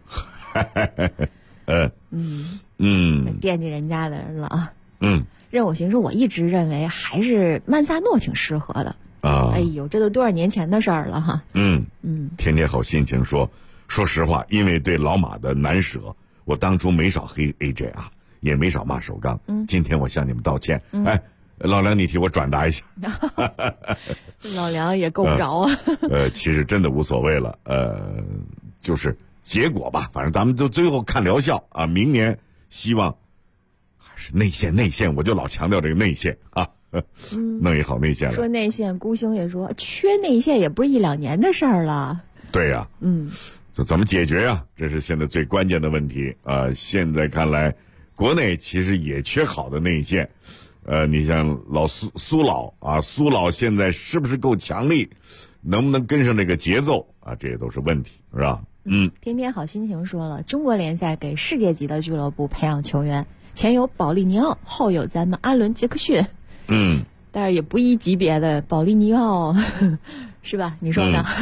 惦记人家的人了啊。任我行说，我一直认为还是曼萨诺挺适合的啊。哎呦，这都多少年前的事儿了哈。 天天好心情说实话，因为对老马的难舍，我当初没少黑 AJ 啊，也没少骂首钢。今天我向你们道歉。老梁，你替我转达一下。 老梁也够不着啊。 其实真的无所谓了。就是结果吧，反正咱们就最后看疗效啊。明年希望还是内线，我就老强调这个内线啊。弄一好内线了。 说内线，孤星也说缺内线也不是1-2年的事儿了。 对呀。这怎么解决呀？这是现在最关键的问题啊。现在看来，国内其实也缺好的内线。你像苏老现在是不是够强力？能不能跟上这个节奏啊？这也都是问题，是吧？ 天天好心情说了，中国联赛给世界级的俱乐部培养球员，前有保利尼奥，后有咱们阿伦杰克逊。但是也不一级别的保利尼奥，是吧？你说呢？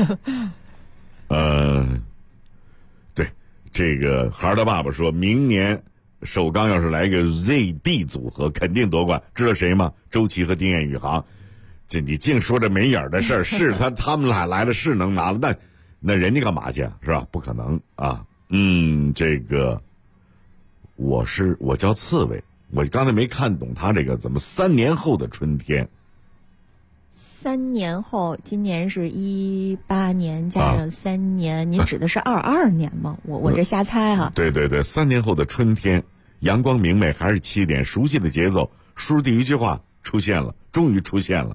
对，这个孩儿的爸爸说，明年首钢要是来个 ZD 组合，肯定夺冠。知道谁吗？周琦和丁彦雨航。这你净说这没影儿的事儿，是他们俩来了是能拿了，那人家干嘛去是吧？不可能啊。这个我叫刺猬，我刚才没看懂他这个怎么3年后的春天。 3年后，今年是18年加上3年，您指的是22年吗？我这瞎猜哈。 对，3年后的春天，阳光明媚，还是7点，熟悉的节奏，书第一句话出现了，终于出现了。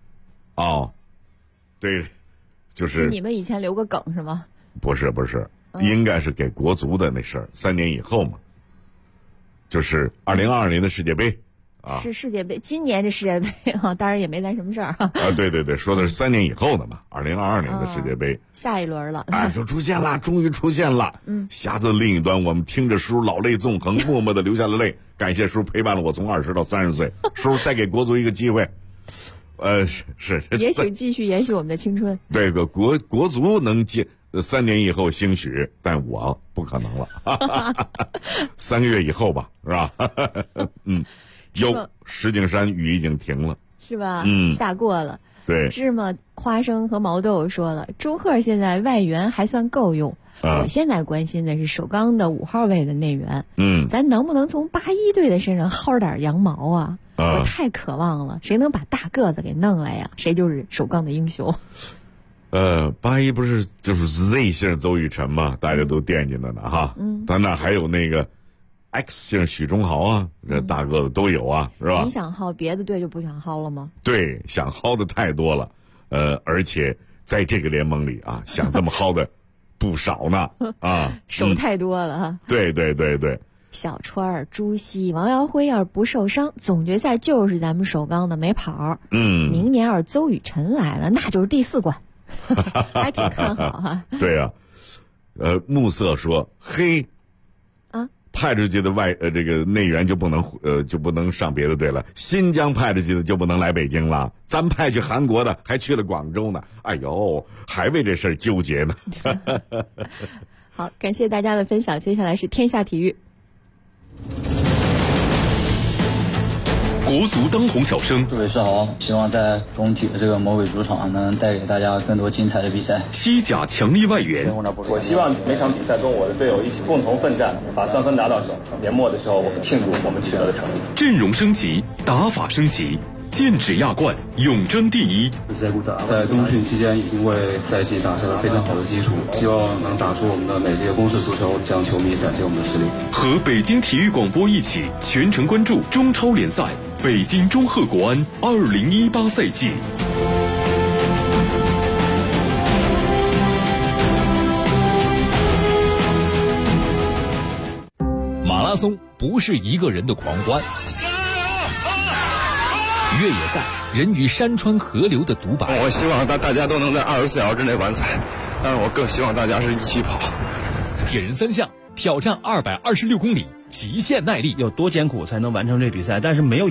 对，就是你们以前留个梗是吗？ 不是，应该是给国足的那事儿，3年以后嘛，就是2022年的世界杯啊， 是世界杯，今年这世界杯啊，当然也没咱什么事儿啊。 对，说的是3年以后的嘛，2022年的世界杯， 下一轮了。 说出现了，终于出现了。匣子另一端，我们听着叔老泪纵横，默默的流下了泪，感谢叔陪伴了我从20到30岁，叔再给国足一个机会。是， 也许继续延续我们的青春。 这个国足能接3年以后兴许，但我不可能了。3个月以后吧，是吧？石景山雨已经停了， 是吧？下过了。 对， 芝麻、花生和毛豆说了，周赫现在外援还算够用。我现在关心的是首钢的5号位的内援。咱能不能从81队的身上薅点羊毛啊？我太渴望了，谁能把大个子给弄来呀？谁就是首钢的英雄。 81不是就是 Z 姓邹宇辰嘛，大家都惦记着呢哈。咱那还有那个 X 姓许忠豪啊，这大个子都有啊，是吧？ 你想薅别的队就不想薅了吗？ 对，想薅的太多了，而且在这个联盟里啊，想这么薅的不少呢啊， 手太多了哈。 对。 小川、朱熹、王耀辉要是不受伤，总决赛就是咱们首钢的没跑。明年要是邹宇辰来了，那就是第4冠，还挺看好哈。 对啊，暮色说嘿。派出去的这个内援就不能上别的队了，新疆派出去的就不能来北京了，咱派去韩国的还去了广州呢，哎呦，还为这事儿纠结呢。 好，感谢大家的分享，接下来是天下体育。 国足当红小生， 各位是好，希望在工体的这个魔鬼主场能带给大家更多精彩的比赛。 西甲强力外援， 我希望每场比赛跟我的队友一起共同奋战，把3分拿到手。年末的时候，我们庆祝我们取得的成绩。 阵容升级，打法升级，剑指亚冠，永争第一。 在冬训期间已经为赛季打下了非常好的基础，希望能打出我们的美丽的攻势足球，向球迷展现我们的实力。 和北京体育广播一起全程关注中超联赛。北京中赫国安2018赛季。 马拉松不是一个人的狂欢，越野赛人与山川河流的独白。 我希望大家都能在24小时之内完赛，但是我更希望大家是一起跑。 铁人3项挑战226公里，极限耐力， 有多艰苦才能完成这比赛？但是没有